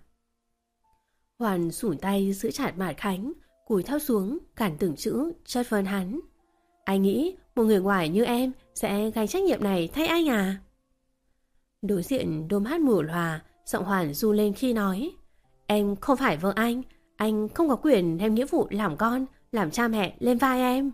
S2: Hoàn sủi tay giữ chặt mặt Khánh, cúi thấp xuống cản từng chữ chất vấn hắn. Anh nghĩ một người ngoài như em sẽ gánh trách nhiệm này thay anh à? Đối diện đôi mắt mù lòa, giọng Hoàn ru lên khi nói: Em không phải vợ anh, anh không có quyền đem nghĩa vụ làm con, làm cha mẹ lên vai em.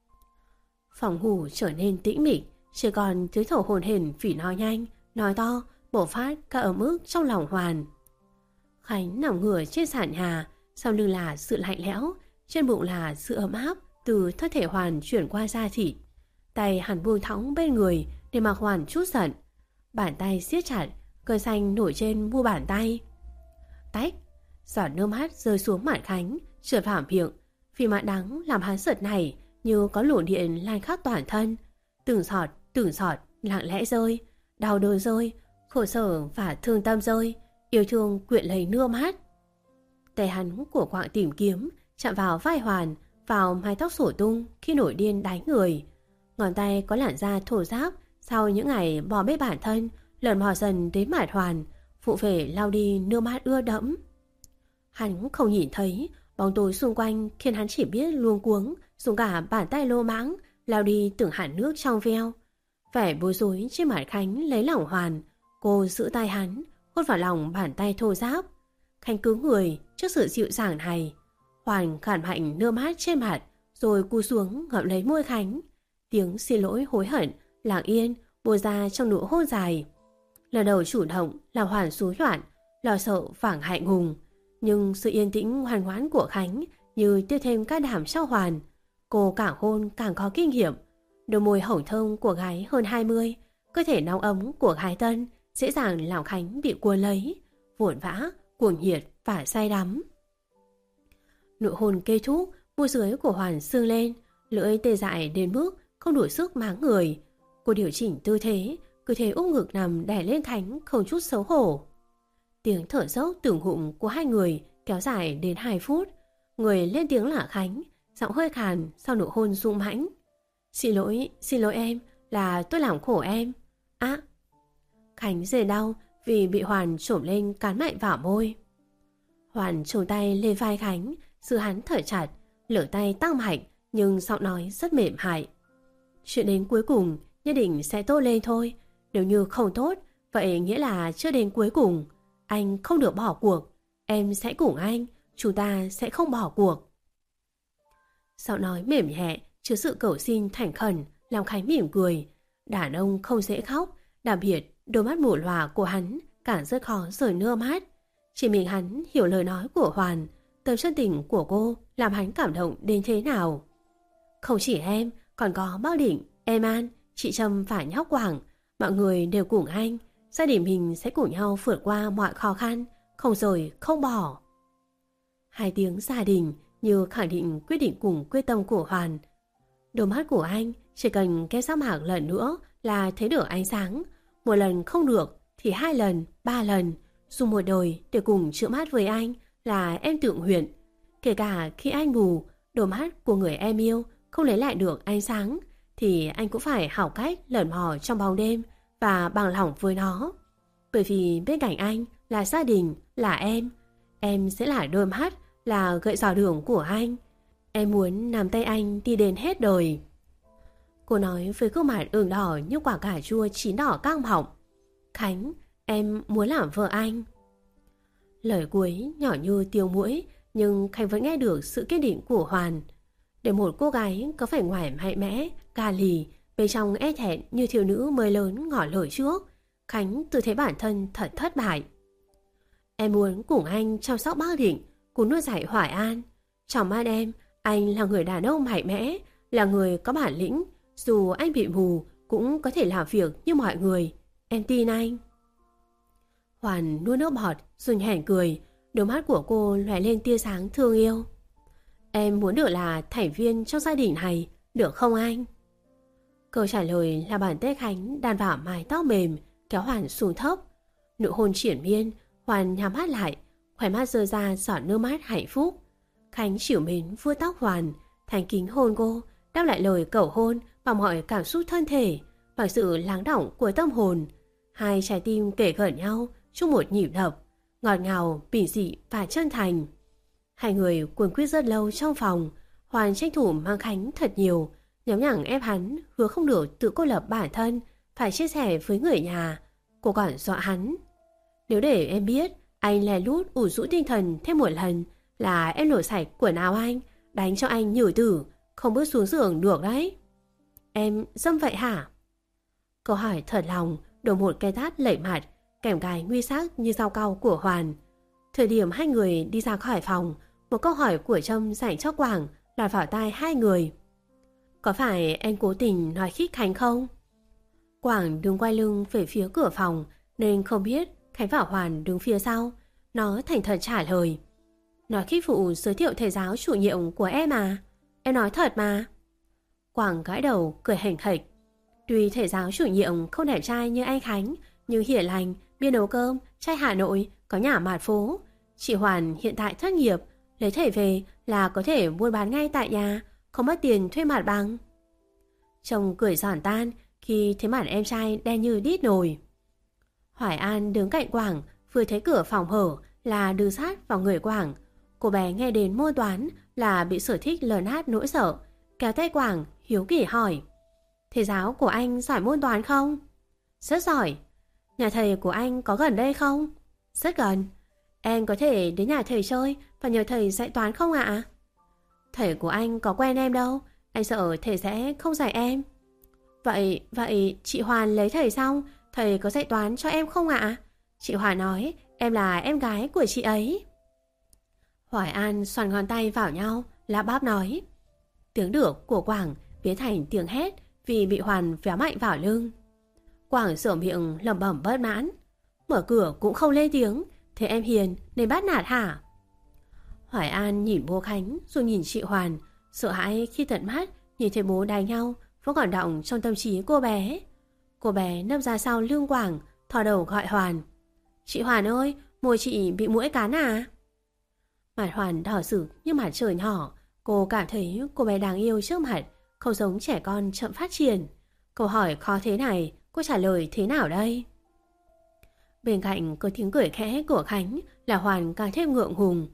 S2: Phòng ngủ trở nên tĩnh mịch, chỉ còn tiếng thở hổn hển vì nói nhanh, nói to, bộc phát các ấm ức trong lòng Hoàn. Khánh nằm ngửa trên sàn nhà, sau lưng là sự lạnh lẽo, trên bụng là sự ấm áp từ thân thể Hoàn chuyển qua da thịt. Tay hắn buông thõng bên người để mặc Hoàn chút giận. Bàn tay siết chặt, cơn xanh nổi trên mu bàn tay. Tách, giọt nước mắt rơi xuống mặt Khánh, trượt vào miệng. Vì mặn đắng làm hắn giật này như có luồng điện lan khắp toàn thân. Từng giọt, từng giọt lặng lẽ rơi, đau đớn rơi, khổ sở và thương tâm rơi, yêu thương quyện lấy nước mắt. Tay hắn của quạng tìm kiếm chạm vào vai Hoàn, vào mái tóc xổ tung khi nổi điên đánh người. Ngón tay có làn da thô ráp sau những ngày bỏ bê bản thân, lợn mò dần đến mặt Hoàn, phụ về lau đi nước mắt ưa đẫm. Hắn không nhìn thấy, bóng tối xung quanh khiến hắn chỉ biết luống cuống dùng cả bàn tay lô mãng lau đi từng hạt nước trong veo. Vẻ bối rối trên mặt Khánh lấy lòng Hoàn, cô giữ tay hắn, hút vào lòng bàn tay thô ráp. Khánh cứng người trước sự dịu dàng này. Hoàn khản mạnh nước mắt trên mặt, rồi cúi xuống ngậm lấy môi Khánh. Tiếng xin lỗi hối hận lặng yên bồi ra trong nụ hôn dài. Lần đầu chủ động làm Hoàn rối loạn, lo sợ và ngại ngùng. Nhưng sự yên tĩnh ngoan ngoãn của Khánh như tiếp thêm can đảm cho Hoàn. Cô càng hôn càng có kinh nghiệm. Đôi môi hồng thơm của gái hơn hai mươi, cơ thể nóng ấm của gái tân dễ dàng làm Khánh bị cuốn lấy, vội vã, cuồng nhiệt và say đắm. Nụ hôn kết thúc, môi dưới của Hoàn sưng lên, lưỡi tê dại đến mức không đủ sức máng người. Cô điều chỉnh tư thế, cứ thế úp ngực nằm đè lên Khánh không chút xấu hổ. Tiếng thở dốc từng ngụm của hai người kéo dài đến hai phút. Người lên tiếng là Khánh, giọng hơi khàn sau nụ hôn dũng mãnh. Xin lỗi, xin lỗi em, là tôi làm khổ em. Á! Khánh rề đau vì bị Hoàn trổm lên cắn mạnh vào môi. Hoàn trồm tay lên vai Khánh, giữ hắn thở chặt, lửa tay tăng mạnh nhưng giọng nói rất mềm hại. Chuyện đến cuối cùng nhất định sẽ tốt lên thôi. Nếu như không tốt, vậy nghĩa là chưa đến cuối cùng. Anh không được bỏ cuộc. Em sẽ cùng anh, chúng ta sẽ không bỏ cuộc. Giọng nói mềm nhẹ chứa sự cầu xin thành khẩn làm Khánh mỉm cười. Đàn ông không dễ khóc, đặc biệt đôi mắt mù lòa của hắn càng rất khó rời nước mắt. Chỉ mình hắn hiểu lời nói của Hoàn, tấm chân tình của cô làm hắn cảm động đến thế nào. Không chỉ em, còn có Bắc Định, em An, chị Trâm và nhóc Quảng, mọi người đều cùng anh. Gia đình mình sẽ cùng nhau vượt qua mọi khó khăn, không rời, không bỏ. Hai tiếng gia đình như khẳng định quyết định cùng quyết tâm của Hoàn. Đôi mắt của anh chỉ cần kép giác mạc lần nữa là thấy được ánh sáng. Một lần không được thì hai lần, ba lần, dùng một đời để cùng chữa mắt với anh là em tự nguyện. Kể cả khi anh mù, đôi mắt của người em yêu không lấy lại được ánh sáng, thì anh cũng phải học cách lẩn mò trong bóng đêm và bằng lòng với nó. Bởi vì bên cạnh anh là gia đình, là em. Em sẽ là đôi mắt, là gậy dò đường của anh. Em muốn nắm tay anh đi đến hết đời. Cô nói với gương mặt ửng đỏ như quả cà chua chín đỏ căng mọng. Khánh, em muốn làm vợ anh. Lời cuối nhỏ như tiếng muỗi, nhưng Khánh vẫn nghe được sự kiên định của Hoàn. Để một cô gái có phải ngoài mạnh mẽ, ca lì, bên trong e thẹn như thiếu nữ mới lớn ngỏ lời trước, Khánh tự thấy bản thân thật thất bại. Em muốn cùng anh chăm sóc bác Định, cùng nuôi dạy Hoài An. Trong mắt em, anh là người đàn ông mạnh mẽ, là người có bản lĩnh. Dù anh bị mù cũng có thể làm việc như mọi người. Em tin anh. Hoàn nuốt nước bọt rồi hèn cười. Đôi mắt của cô lóe lên tia sáng thương yêu. Em muốn được là thành viên trong gia đình này, được không anh? Câu trả lời là bàn tay Khánh đàn vào mái tóc mềm, kéo Hoàn xuống thấp. Nụ hôn triển miên. Hoàn nhắm mắt lại, khóe mắt rơi ra giọt nước mắt hạnh phúc. Khánh trìu mến vuốt tóc Hoàn, thành kính hôn cô, đáp lại lời cầu hôn bằng mọi cảm xúc thân thể, bằng sự lắng đọng của tâm hồn. Hai trái tim kề gần nhau chung một nhịp đập, ngọt ngào, bình dị và chân thành. Hai người cuốn quýt rất lâu trong phòng. Hoàn tranh thủ mang Khánh thật nhiều, nhắm nhẳng ép hắn hứa không được tự cô lập bản thân, phải chia sẻ với người nhà. Cô còn dọa hắn: nếu để em biết anh lén lút ủ rũ tinh thần thêm một lần là em nổi sạch quần áo anh, đánh cho anh nhử tử, không bước xuống giường được đấy. Em dâm vậy hả? Câu hỏi thật lòng đổ một cái tát lẩy mặt, kèm cái nguy sắc như dao cau của Hoàn. Thời điểm hai người đi ra khỏi phòng, một câu hỏi của Trâm dành cho Quảng lọt vào tai hai người. Có phải em cố tình nói khích Khánh không? Quảng đứng quay lưng về phía cửa phòng nên không biết Khánh và Hoàn đứng phía sau. Nó thành thật trả lời: nói khích phụ giới thiệu thầy giáo chủ nhiệm của em à? Em nói thật mà. Quảng gãi đầu cười hềnh hệch. Tuy thầy giáo chủ nhiệm không đẹp trai như anh Khánh, nhưng hiền lành, biết nấu cơm, trai Hà Nội, có nhà mạt phố. Chị Hoàn hiện tại thất nghiệp, lấy thầy về là có thể buôn bán ngay tại nhà, không mất tiền thuê mặt bằng. Chồng cười giòn tan khi thấy mặt em trai đen như đít nồi. Hoài An đứng cạnh Quảng, vừa thấy cửa phòng hở là đưa sát vào người Quảng. Cô bé nghe đến môn toán là bị sở thích lờn hát nỗi sợ, kéo tay Quảng hiếu kỳ hỏi: thầy giáo của anh giỏi môn toán không? Rất giỏi. Nhà thầy của anh có gần đây không? Rất gần. Em có thể đến nhà thầy chơi và nhờ thầy dạy toán không ạ? Thầy của anh có quen em đâu, anh sợ thầy sẽ không dạy em. Vậy, vậy chị Hoàn lấy thầy xong, thầy có dạy toán cho em không ạ? Chị Hoàn nói em là em gái của chị ấy. Hoài An xoắn ngón tay vào nhau, lắp bắp nói. Tiếng được của Quảng biến thành tiếng hét vì bị Hoàn véo mạnh vào lưng. Quảng sửa miệng lẩm bẩm bất mãn. Mở cửa cũng không lên tiếng, thế em hiền nên bắt nạt hả? Hoài An nhìn bố Khánh rồi nhìn chị Hoàn, sợ hãi khi tận mắt nhìn thấy bố đánh nhau vẫn còn đọng trong tâm trí cô bé. Cô bé nấp ra sau lưng Quảng, thò đầu gọi Hoàn. Chị Hoàn ơi, môi chị bị muỗi cắn à? Mặt Hoàn đỏ rực như mặt trời nhỏ. Cô cảm thấy cô bé đáng yêu trước mặt không giống trẻ con chậm phát triển. Câu hỏi khó thế này cô trả lời thế nào đây? Bên cạnh có tiếng cười khẽ của Khánh là Hoàn càng thêm ngượng ngùng.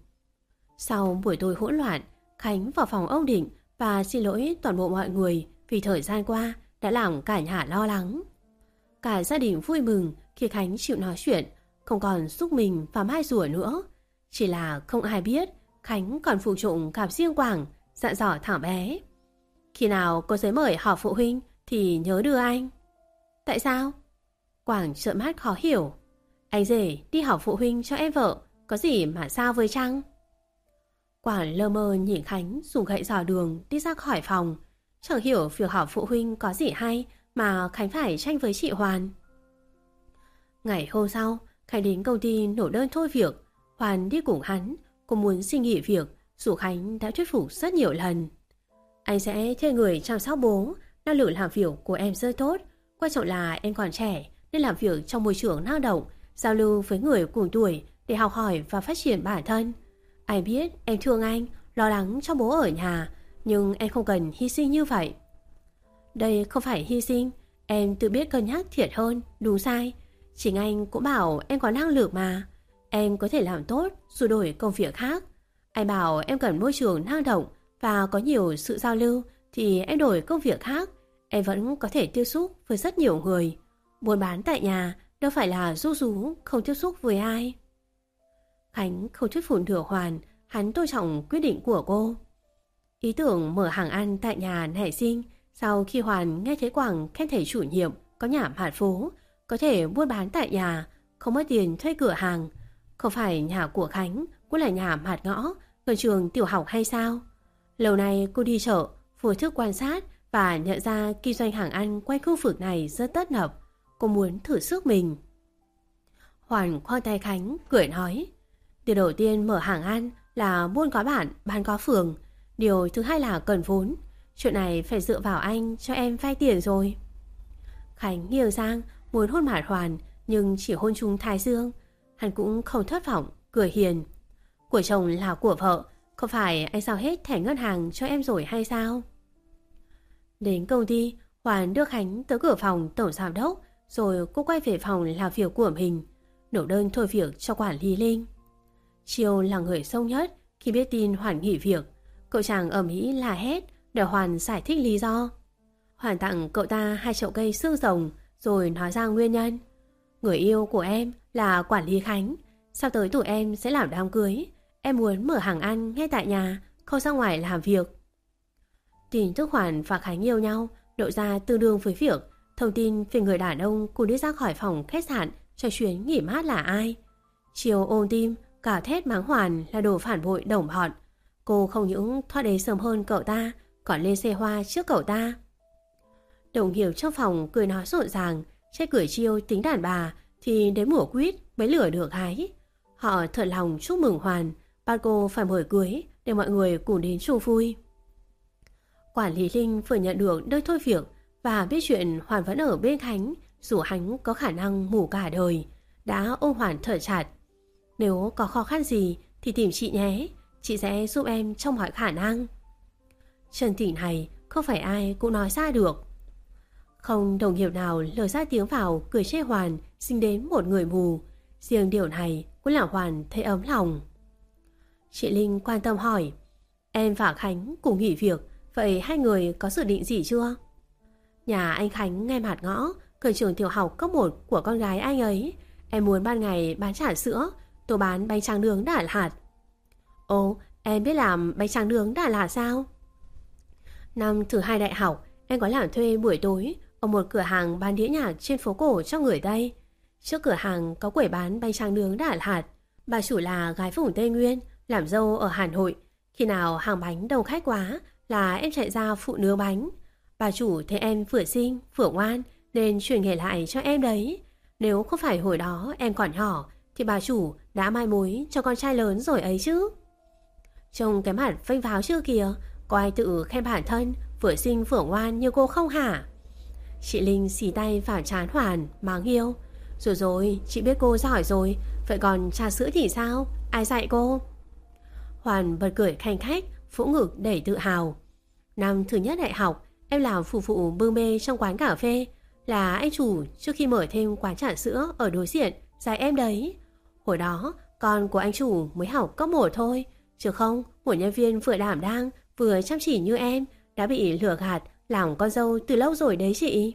S2: Sau buổi tối hỗn loạn, Khánh vào phòng ông Định và xin lỗi toàn bộ mọi người vì thời gian qua đã làm cả nhà lo lắng. Cả gia đình vui mừng khi Khánh chịu nói chuyện, không còn xúc mình và mai rùa nữa. Chỉ là không ai biết Khánh còn phụ trụng gặp riêng Quảng, dặn dò thằng bé. Khi nào có giấy mời họp phụ huynh thì nhớ đưa anh. Tại sao? Quảng trợn mắt khó hiểu. Anh rể đi họp phụ huynh cho em vợ, có gì mà sao với Trăng? Quảng lơ mơ nhìn Khánh dùng gậy dò đường đi ra khỏi phòng. Chẳng hiểu việc họp phụ huynh có gì hay mà Khánh phải tranh với chị Hoàn. Ngày hôm sau, Khánh đến công ty nộp đơn thôi việc. Hoàn đi cùng hắn. Cô muốn xin nghỉ việc dù Khánh đã thuyết phục rất nhiều lần. Anh sẽ thuê người chăm sóc bố. Năng lực làm việc của em rất tốt. Quan trọng là em còn trẻ nên làm việc trong môi trường năng động, giao lưu với người cùng tuổi để học hỏi và phát triển bản thân. Anh biết em thương anh, lo lắng cho bố ở nhà, nhưng em không cần hy sinh như vậy. Đây không phải hy sinh, em tự biết cân nhắc thiệt hơn, đúng sai. Chính anh cũng bảo em có năng lực mà. Em có thể làm tốt rồi đổi công việc khác. Anh bảo em cần môi trường năng động và có nhiều sự giao lưu thì em đổi công việc khác. Em vẫn có thể tiếp xúc với rất nhiều người. Buôn bán tại nhà đâu phải là ru rú không tiếp xúc với ai. Khánh không thuyết phục được Hoàn, hắn tôn trọng quyết định của cô. Ý tưởng mở hàng ăn tại nhà nảy sinh sau khi Hoàn nghe thấy Quảng khen thầy chủ nhiệm có nhà hạt phố, có thể buôn bán tại nhà, không mất tiền thuê cửa hàng. Không phải nhà của Khánh cũng là nhà hạt ngõ gần trường tiểu học hay sao? Lâu nay cô đi chợ, vô thức quan sát và nhận ra kinh doanh hàng ăn quanh khu vực này rất tấp nập. Cô muốn thử sức mình. Hoàn khoa tay Khánh cười nói, điều đầu tiên mở hàng ăn là buôn có bản, bán có phường. Điều thứ hai là cần vốn. Chuyện này phải dựa vào anh cho em vay tiền rồi. Khánh nghiêng sang muốn hôn mặt Hoàn, nhưng chỉ hôn trúng thái dương. Hắn cũng không thất vọng, cười hiền. Của chồng là của vợ, không phải anh giao hết thẻ ngân hàng cho em rồi hay sao? Đến công ty, Hoàn đưa Khánh tới cửa phòng tổng giám đốc, rồi cô quay về phòng làm việc của mình, nộp đơn thôi việc cho quản lý Linh. Chiêu là người sâu nhất khi biết tin Hoàn nghỉ việc. Cậu chàng ở Mỹ la hét để Hoàn giải thích lý do. Hoàn tặng cậu ta hai chậu cây xương rồng rồi nói ra nguyên nhân. Người yêu của em là quản lý Khánh. Sắp tới tụi em sẽ làm đám cưới. Em muốn mở hàng ăn ngay tại nhà, không ra ngoài làm việc. Tin tức Hoàn và Khánh yêu nhau lộ ra tương đương với việc thông tin về người đàn ông cùng đi ra khỏi phòng khách sạn cho chuyến nghỉ mát là ai. Chiều ôm tim, cả thét mắng Hoàn là đồ phản bội đồng bọn. Cô không những thoát đế sớm hơn cậu ta, còn lên xe hoa trước cậu ta. Đồng nghiệp trong phòng cười nói rộn ràng, che cười Chiêu tính đàn bà thì đến mùa quýt mới lửa được hái. Họ thật lòng chúc mừng Hoàn, bắt cô phải mời cưới để mọi người cùng đến chung vui. Quản lý Linh vừa nhận được đơn thôi việc và biết chuyện Hoàn vẫn ở bên Khánh, dù hắn có khả năng ngủ cả đời, đã ôm Hoàn thở chặt. Nếu có khó khăn gì thì tìm chị nhé, chị sẽ giúp em trong mọi khả năng. Chân tình này không phải ai cũng nói ra được. Không đồng nghiệp nào lời ra tiếng vào cười chê Hoàn sinh đến một người mù. Riêng điều này cũng làm Hoàn thấy ấm lòng. Chị Linh quan tâm hỏi, em và Khánh cùng nghỉ việc, vậy hai người có dự định gì chưa? Nhà anh Khánh ngay mặt ngõ, gần trường tiểu học cấp một của con gái anh ấy. Em muốn ban ngày bán trà sữa, tôi bán bánh tráng nướng Đà Lạt. Ồ, em biết làm bánh tráng nướng Đà Lạt sao? Năm thứ hai đại học, em có làm thuê buổi tối ở một cửa hàng bán đĩa nhạc trên phố cổ cho người Tây. Trước cửa hàng có quầy bán bánh tráng nướng Đà Lạt. Bà chủ là gái vùng Tây Nguyên, làm dâu ở Hà Nội. Khi nào hàng bánh đông khách quá là em chạy ra phụ nướng bánh. Bà chủ thấy em vừa xinh vừa ngoan nên chuyển nghề lại cho em đấy. Nếu không phải hồi đó em còn nhỏ thì bà chủ đã mai mối cho con trai lớn rồi ấy chứ. Trông cái mặt phênh pháo chưa kìa, có ai tự khen bản thân vừa xinh vừa ngoan như cô không hả? Chị Linh xì tay vào trán Hoàn mắng yêu. Rồi rồi, chị biết cô giỏi rồi, vậy còn trà sữa thì sao? Ai dạy cô? Hoàn bật cười khanh khách, vỗ ngực đầy tự hào. Năm thứ nhất đại học, em làm phục vụ bưng bê trong quán cà phê, là anh chủ trước khi mở thêm quán trà sữa ở đối diện dạy em đấy. Hồi đó, con của anh chủ mới học cấp một thôi, chứ không một nhân viên vừa đảm đang vừa chăm chỉ như em đã bị lừa gạt làm con dâu từ lâu rồi đấy chị.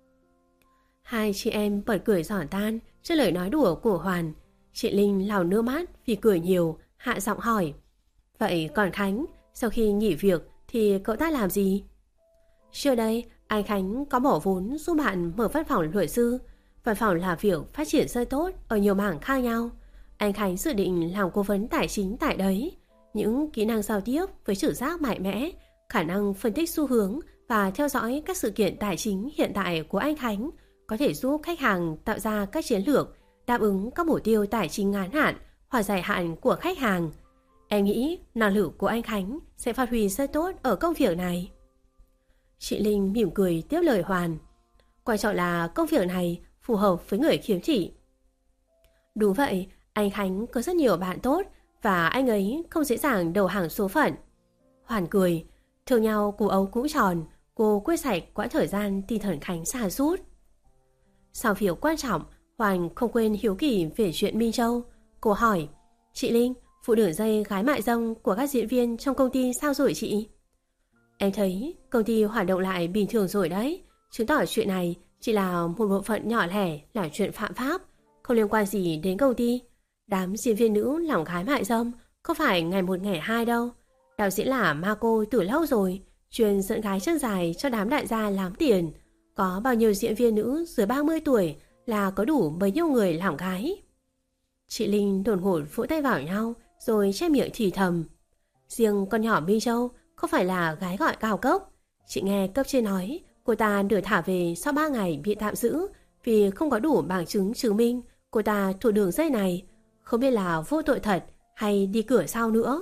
S2: Hai chị em bật cười giòn tan trước lời nói đùa của Hoàn. Chị Linh lau nước mắt vì cười nhiều, hạ giọng hỏi, vậy còn Khánh, sau khi nghỉ việc thì cậu ta làm gì? Trước đây, anh Khánh có bỏ vốn giúp bạn mở văn phòng luật sư. Văn phòng làm việc phát triển rất tốt ở nhiều mảng khác nhau. Anh Khánh dự định làm cố vấn tài chính tại đấy. Những kỹ năng giao tiếp với trực giác mạnh mẽ, khả năng phân tích xu hướng và theo dõi các sự kiện tài chính hiện tại của anh Khánh có thể giúp khách hàng tạo ra các chiến lược đáp ứng các mục tiêu tài chính ngắn hạn hoặc dài hạn của khách hàng. Em nghĩ năng lực của anh Khánh sẽ phát huy rất tốt ở công việc này. Chị Linh mỉm cười tiếp lời Hoàn. Quan trọng là công việc này phù hợp với người khiếm thị. Đúng vậy, anh Khánh có rất nhiều bạn tốt và anh ấy không dễ dàng đầu hàng số phận. Hoàn cười, thương nhau cú ấu cũ tròn, cô quên sạch quãng thời gian tinh thần Khánh xa sút. Sau phiếu quan trọng, Hoàn không quên hiếu kỳ về chuyện Minh Châu. Cô hỏi, chị Linh, vụ đường dây gái mại dâm của các diễn viên trong công ty sao rồi chị? Em thấy công ty hoạt động lại bình thường rồi đấy, chứng tỏ chuyện này chỉ là một bộ phận nhỏ lẻ là chuyện phạm pháp, không liên quan gì đến công ty. Đám diễn viên nữ lòng gái mại dâm không phải ngày một ngày hai đâu. Đạo diễn là Marco từ lâu rồi, chuyên dẫn gái chân dài cho đám đại gia làm tiền. Có bao nhiêu diễn viên nữ dưới ba mươi tuổi là có đủ bấy nhiêu người làm gái. Chị Linh đột ngột vỗ tay vào nhau rồi che miệng thì thầm. Riêng con nhỏ Minh Châu không phải là gái gọi cao cấp. Chị nghe cấp trên nói cô ta được thả về sau ba ngày bị tạm giữ vì không có đủ bằng chứng chứng minh cô ta thuộc đường dây này. Không biết là vô tội thật hay đi cửa sau nữa.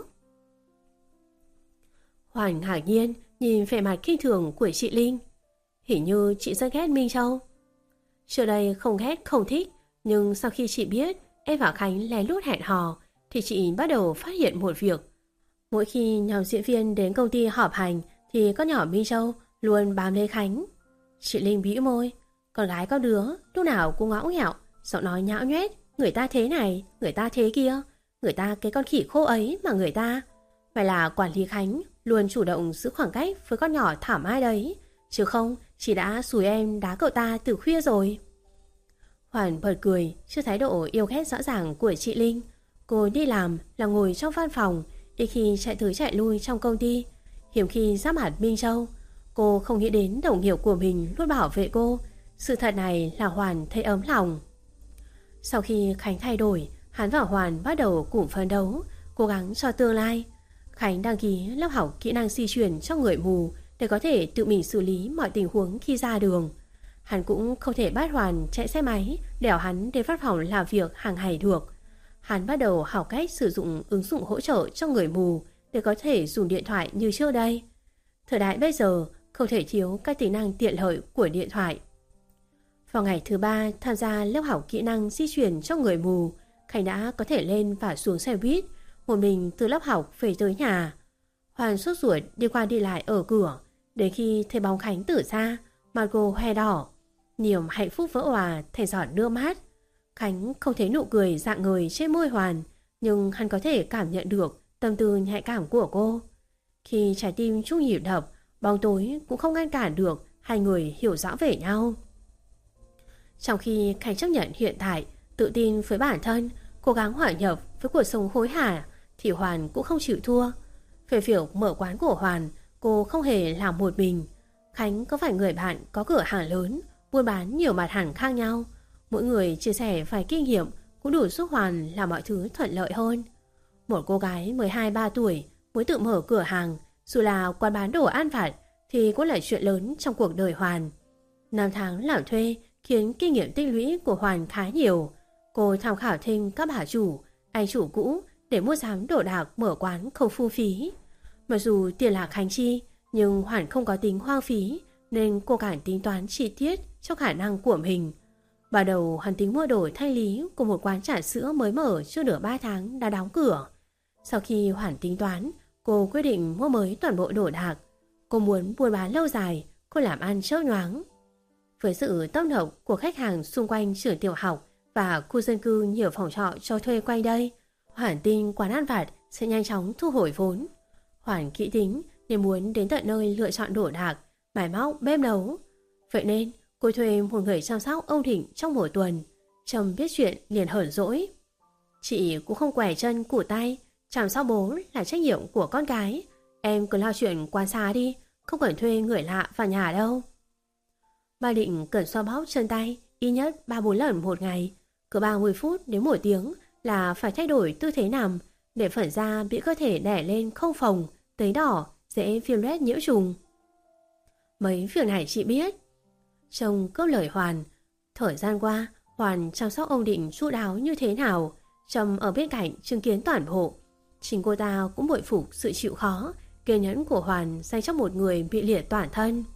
S2: Hoàn ngạc nhiên nhìn vẻ mặt kinh thường của chị Linh. Hình như chị rất ghét Minh Châu. Trước đây không ghét không thích, nhưng sau khi chị biết em và Khánh lén lút hẹn hò thì chị bắt đầu phát hiện một việc. Mỗi khi nhóm diễn viên đến công ty họp hành thì con nhỏ Minh Châu luôn bám lấy Khánh. Chị Linh bĩu môi, con gái có đứa lúc nào cũng ngõng nghẹo, giọng nói nhão nhoét, người ta thế này, người ta thế kia, người ta cái con khỉ khô ấy mà người ta. Phải là quản lý Khánh luôn chủ động giữ khoảng cách với con nhỏ thảo mai đấy, chứ không chị đã xùi em đá cậu ta từ khuya rồi. Hoàn bật cười trước thái độ yêu ghét rõ ràng của chị Linh. Cô đi làm là ngồi trong văn phòng, ít khi chạy tới chạy lui trong công ty, hiếm khi giáp mặt Minh Châu. Cô không nghĩ đến đồng nghiệp của mình luôn bảo vệ cô. Sự thật này là Hoàn thấy ấm lòng. Sau khi Khánh thay đổi, hắn và Hoàn bắt đầu cùng phấn đấu, cố gắng cho tương lai. Khánh đăng ký lớp học kỹ năng di chuyển cho người mù để có thể tự mình xử lý mọi tình huống khi ra đường. Hắn cũng không thể bắt Hoàn chạy xe máy đèo hắn đến văn phòng làm việc hàng ngày được. Hắn bắt đầu học cách sử dụng ứng dụng hỗ trợ cho người mù để có thể dùng điện thoại như trước đây. Thời đại bây giờ không thể thiếu các tính năng tiện lợi của điện thoại. Vào ngày thứ ba tham gia lớp học kỹ năng di chuyển cho người mù, Khánh đã có thể lên và xuống xe buýt một mình từ lớp học về tới nhà. Hoàn sốt ruột đi qua đi lại ở cửa, đến khi thấy bóng Khánh từ xa, mặt cô hoe đỏ, niềm hạnh phúc vỡ òa thành giọt nước mắt. Khánh không thấy nụ cười rạng ngời trên môi Hoàn, nhưng hắn có thể cảm nhận được tâm tư nhạy cảm của cô. Khi trái tim chung nhịp đập, bóng tối cũng không ngăn cản được hai người hiểu rõ về nhau. Trong khi Khánh chấp nhận hiện tại, tự tin với bản thân, cố gắng hòa nhập với cuộc sống hối hả, thì Hoàn cũng không chịu thua. Về việc mở quán của Hoàn, cô không hề làm một mình. Khánh có phải người bạn có cửa hàng lớn, buôn bán nhiều mặt hàng khác nhau. Mỗi người chia sẻ vài kinh nghiệm cũng đủ giúp Hoàn làm mọi thứ thuận lợi hơn. Một cô gái mười hai ba tuổi mới tự mở cửa hàng, dù là quán bán đồ ăn vặt, thì cũng là chuyện lớn trong cuộc đời Hoàn. Năm tháng làm thuê khiến kinh nghiệm tích lũy của Hoàn khá nhiều. Cô tham khảo thêm các bà chủ, anh chủ cũ để mua sắm đồ đạc mở quán không phung phí. Mặc dù tiền là Khánh chi, nhưng Hoàn không có tính hoang phí, nên cô càng tính toán chi tiết cho khả năng của mình. Ban đầu hắn tính mua đồ thanh lý của một quán trà sữa mới mở chưa được ba tháng đã đóng cửa. Sau khi Hoàn tính toán, cô quyết định mua mới toàn bộ đồ đạc. Cô muốn buôn bán lâu dài, cô làm ăn chớp nhoáng. Với sự tấp nập của khách hàng xung quanh trường tiểu học và khu dân cư nhiều phòng trọ cho thuê quanh đây, Hoàn tin quán ăn vặt sẽ nhanh chóng thu hồi vốn. Hoàn kỹ tính nên muốn đến tận nơi lựa chọn đồ đạc, máy móc, bếp nấu. Vậy nên cô thuê một người chăm sóc ông Thịnh trong một tuần. Trầm biết chuyện liền hờn dỗi. Chị cũng không quẻ chân cụt tay, chăm sóc bố là trách nhiệm của con cái. Em cứ lo chuyện quan sát đi, không cần thuê người lạ vào nhà đâu. Bà Định cần xoa bóp chân tay ít nhất ba bốn lần một ngày. Cứ ba mươi phút đến một tiếng là phải thay đổi tư thế nằm để phần da bị cơ thể đẻ lên không phồng, tấy đỏ, dễ viêm loét nhiễm trùng. Mấy việc này chị biết. Chồng cướp lời Hoàn. Thời gian qua, Hoàn chăm sóc ông Định chu đáo như thế nào, Trầm ở bên cạnh chứng kiến toàn bộ. Chính cô ta cũng bội phục sự chịu khó, kiên nhẫn của Hoàn dành cho một người bị liệt toàn thân.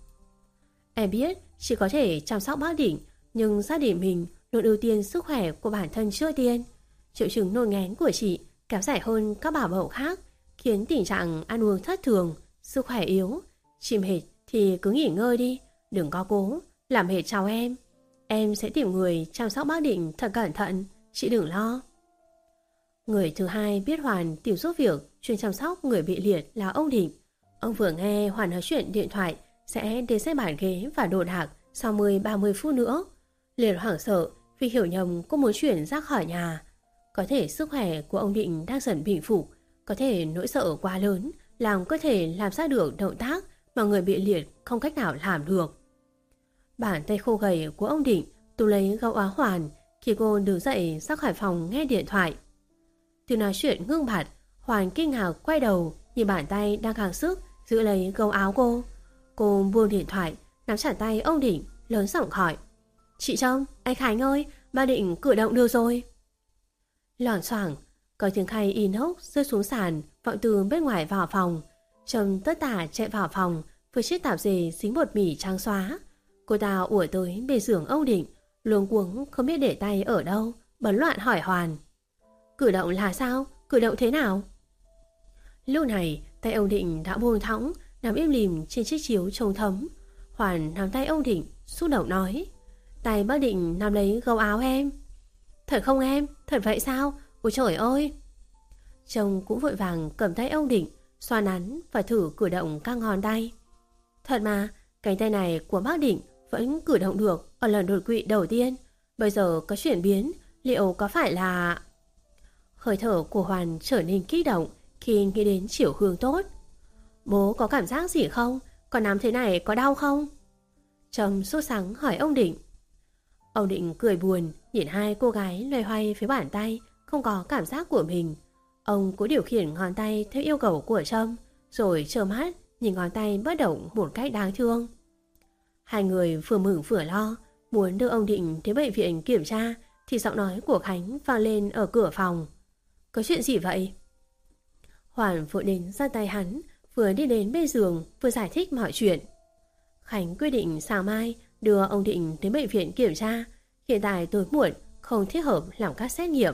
S2: Em biết chị có thể chăm sóc bác Định, nhưng gia đình mình luôn ưu tiên sức khỏe của bản thân trước tiên. Triệu chứng nôn ngén của chị kéo dài hơn các bảo mẫu khác, khiến tình trạng ăn uống thất thường, sức khỏe yếu. Chị mệt thì cứ nghỉ ngơi đi, đừng có cố làm mệt cháu em. Em sẽ tìm người chăm sóc bác Định thật cẩn thận, chị đừng lo. Người thứ hai biết Hoàn tìm giúp việc chuyên chăm sóc người bị liệt là ông Định. Ông vừa nghe Hoàn nói chuyện điện thoại sẽ đến xếp bàn ghế và đồ đạc sau mười ba mươi phút nữa, liền hoảng sợ vì hiểu nhầm cô muốn chuyển ra khỏi nhà. Có thể sức khỏe của ông Định đang dần bình phục, có thể nỗi sợ quá lớn làm cơ thể làm ra được động tác mà người bị liệt không cách nào làm được. Bàn tay khô gầy của ông Định túm lấy góc áo Hoàn khi cô đứng dậy ra khỏi phòng nghe điện thoại. Tiếng nói chuyện ngưng bặt, Hoàn kinh ngạc quay đầu nhìn bàn tay đang gắng sức giữ lấy góc áo cô. Cô buông điện thoại, nắm chặt tay ông Định, lớn giọng hỏi: "Chị Trông, anh Khánh ơi, ba Định cử động được rồi." Loảng xoảng, có tiếng khay inox rơi xuống sàn vọng từ bên ngoài vào phòng. Trông tất tả chạy vào phòng với chiếc tạp dề dính bột mì trắng xóa. Cô ta ùa tới bề giường ông Định, luống cuống không biết để tay ở đâu, bấn loạn hỏi Hoàn: "Cử động là sao? Cử động thế nào?" Lúc này tay ông Định đã buông thõng, nằm im lìm trên chiếc chiếu trông thấm. Hoàn nắm tay ông Định, xúc động nói: "Tay bác Định nắm lấy gấu áo em." "Thật không em? Thật vậy sao? Ôi trời ơi!" Chồng cũng vội vàng cầm tay ông Định, xoa nắn và thử cử động các ngón tay. Thật mà, cánh tay này của bác Định vẫn cử động được ở lần đột quỵ đầu tiên. Bây giờ có chuyển biến, liệu có phải là... Hơi thở của Hoàn trở nên kích động khi nghĩ đến chiều hướng tốt. "Bố có cảm giác gì không? Còn nắm thế này có đau không?" Trầm sốt sắng hỏi ông Định. Ông Định cười buồn nhìn hai cô gái loay hoay với bàn tay không có cảm giác của mình. Ông cố điều khiển ngón tay theo yêu cầu của Trâm, rồi trơ mắt nhìn ngón tay bất động một cách đáng thương. Hai người vừa mừng vừa lo, muốn đưa ông Định đến bệnh viện kiểm tra thì giọng nói của Khánh vang lên ở cửa phòng: "Có chuyện gì vậy?" Hoàn vội đến ra tay hắn, vừa đi đến bên giường vừa giải thích mọi chuyện. Khánh quyết định sáng mai đưa ông Định đến bệnh viện kiểm tra. Hiện tại tối muộn, không thích hợp làm các xét nghiệm.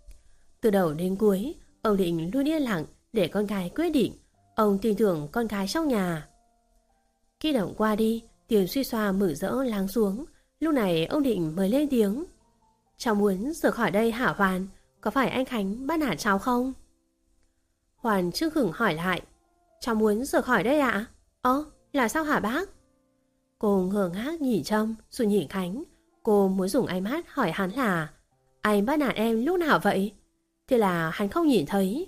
S2: Từ đầu đến cuối, ông Định luôn yên lặng để con gái quyết định. Ông tin tưởng con gái trong nhà. Kích động qua đi, tiếng suy xoa mừng rỡ lắng xuống. Lúc này ông Định mới lên tiếng: "Cháu muốn rời khỏi đây hả Hoàn? Có phải anh Khánh bắt nạt cháu không?" Hoàn chưng hửng hỏi lại: "Cháu muốn rời khỏi đây ạ? Ơ, là sao hả bác?" Cô ngơ ngác nhìn Trâm rồi nhìn Khánh. Cô muốn dùng ánh mắt hỏi hắn là: "Anh bắt nạt em lúc nào vậy?" Thế là hắn không nhìn thấy.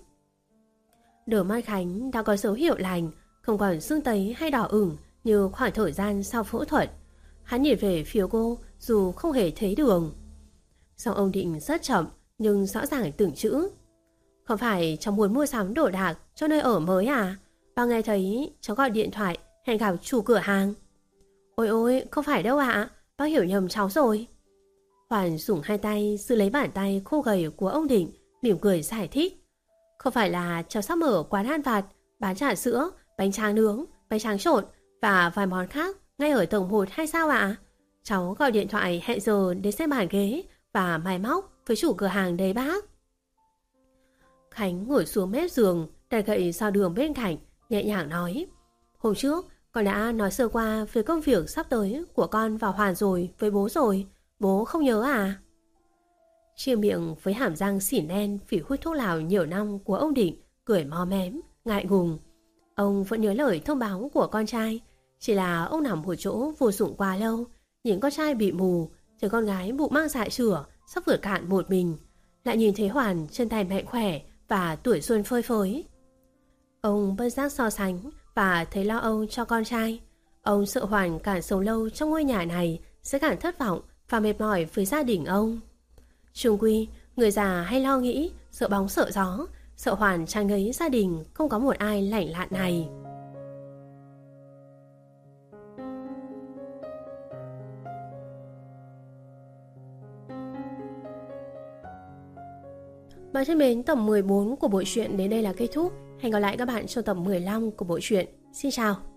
S2: Đôi mắt Khánh đã có dấu hiệu lành, không còn sưng tấy hay đỏ ửng như khoảng thời gian sau phẫu thuật. Hắn nhìn về phía cô dù không hề thấy đường. Giọng ông Định rất chậm nhưng rõ ràng từng chữ: "Không phải cháu muốn mua sắm đồ đạc cho nơi ở mới à? Bao nghe thấy cháu gọi điện thoại hẹn gặp chủ cửa hàng." "Ôi ôi, không phải đâu ạ, bác hiểu nhầm cháu rồi." Hoàn dùng hai tay giữ lấy bàn tay khô gầy của ông Định, mỉm cười giải thích: "Không phải là cháu sắp mở quán ăn vặt bán trà sữa, bánh tráng nướng, bánh tráng trộn và vài món khác ngay ở tầng một hay sao ạ? Cháu gọi điện thoại hẹn giờ đến xem bàn ghế và máy móc với chủ cửa hàng đấy bác." Khánh ngồi xuống mép giường, đặt gậy dao đường bên cạnh, nhẹ nhàng nói: "Hôm trước con đã nói sơ qua về công việc sắp tới của con và Hoàn rồi với bố rồi, bố không nhớ à?" Chia miệng với hàm răng xỉn đen vì hút thuốc lào nhiều năm của ông Định cười mó mém, ngại ngùng. Ông vẫn nhớ lời thông báo của con trai, chỉ là ông nằm một chỗ vô dụng quá lâu, nhìn con trai bị mù, thấy con gái bụng mang dạ chửa sắp vượt cạn một mình, lại nhìn thấy Hoàn chân tay mạnh khỏe và tuổi xuân phơi phới. Ông bất giác so sánh và thấy lo âu cho con trai. Ông sợ Hoàn càng sống lâu trong ngôi nhà này sẽ càng thất vọng và mệt mỏi với gia đình ông. Chung quy, người già hay lo nghĩ, sợ bóng sợ gió, sợ Hoàn chán ngấy gia đình không có một ai lạnh lạn này. Bạn thân mến, tập mười bốn của bộ truyện đến đây là kết thúc. Hẹn gặp lại các bạn trong tập mười lăm của bộ truyện. Xin chào!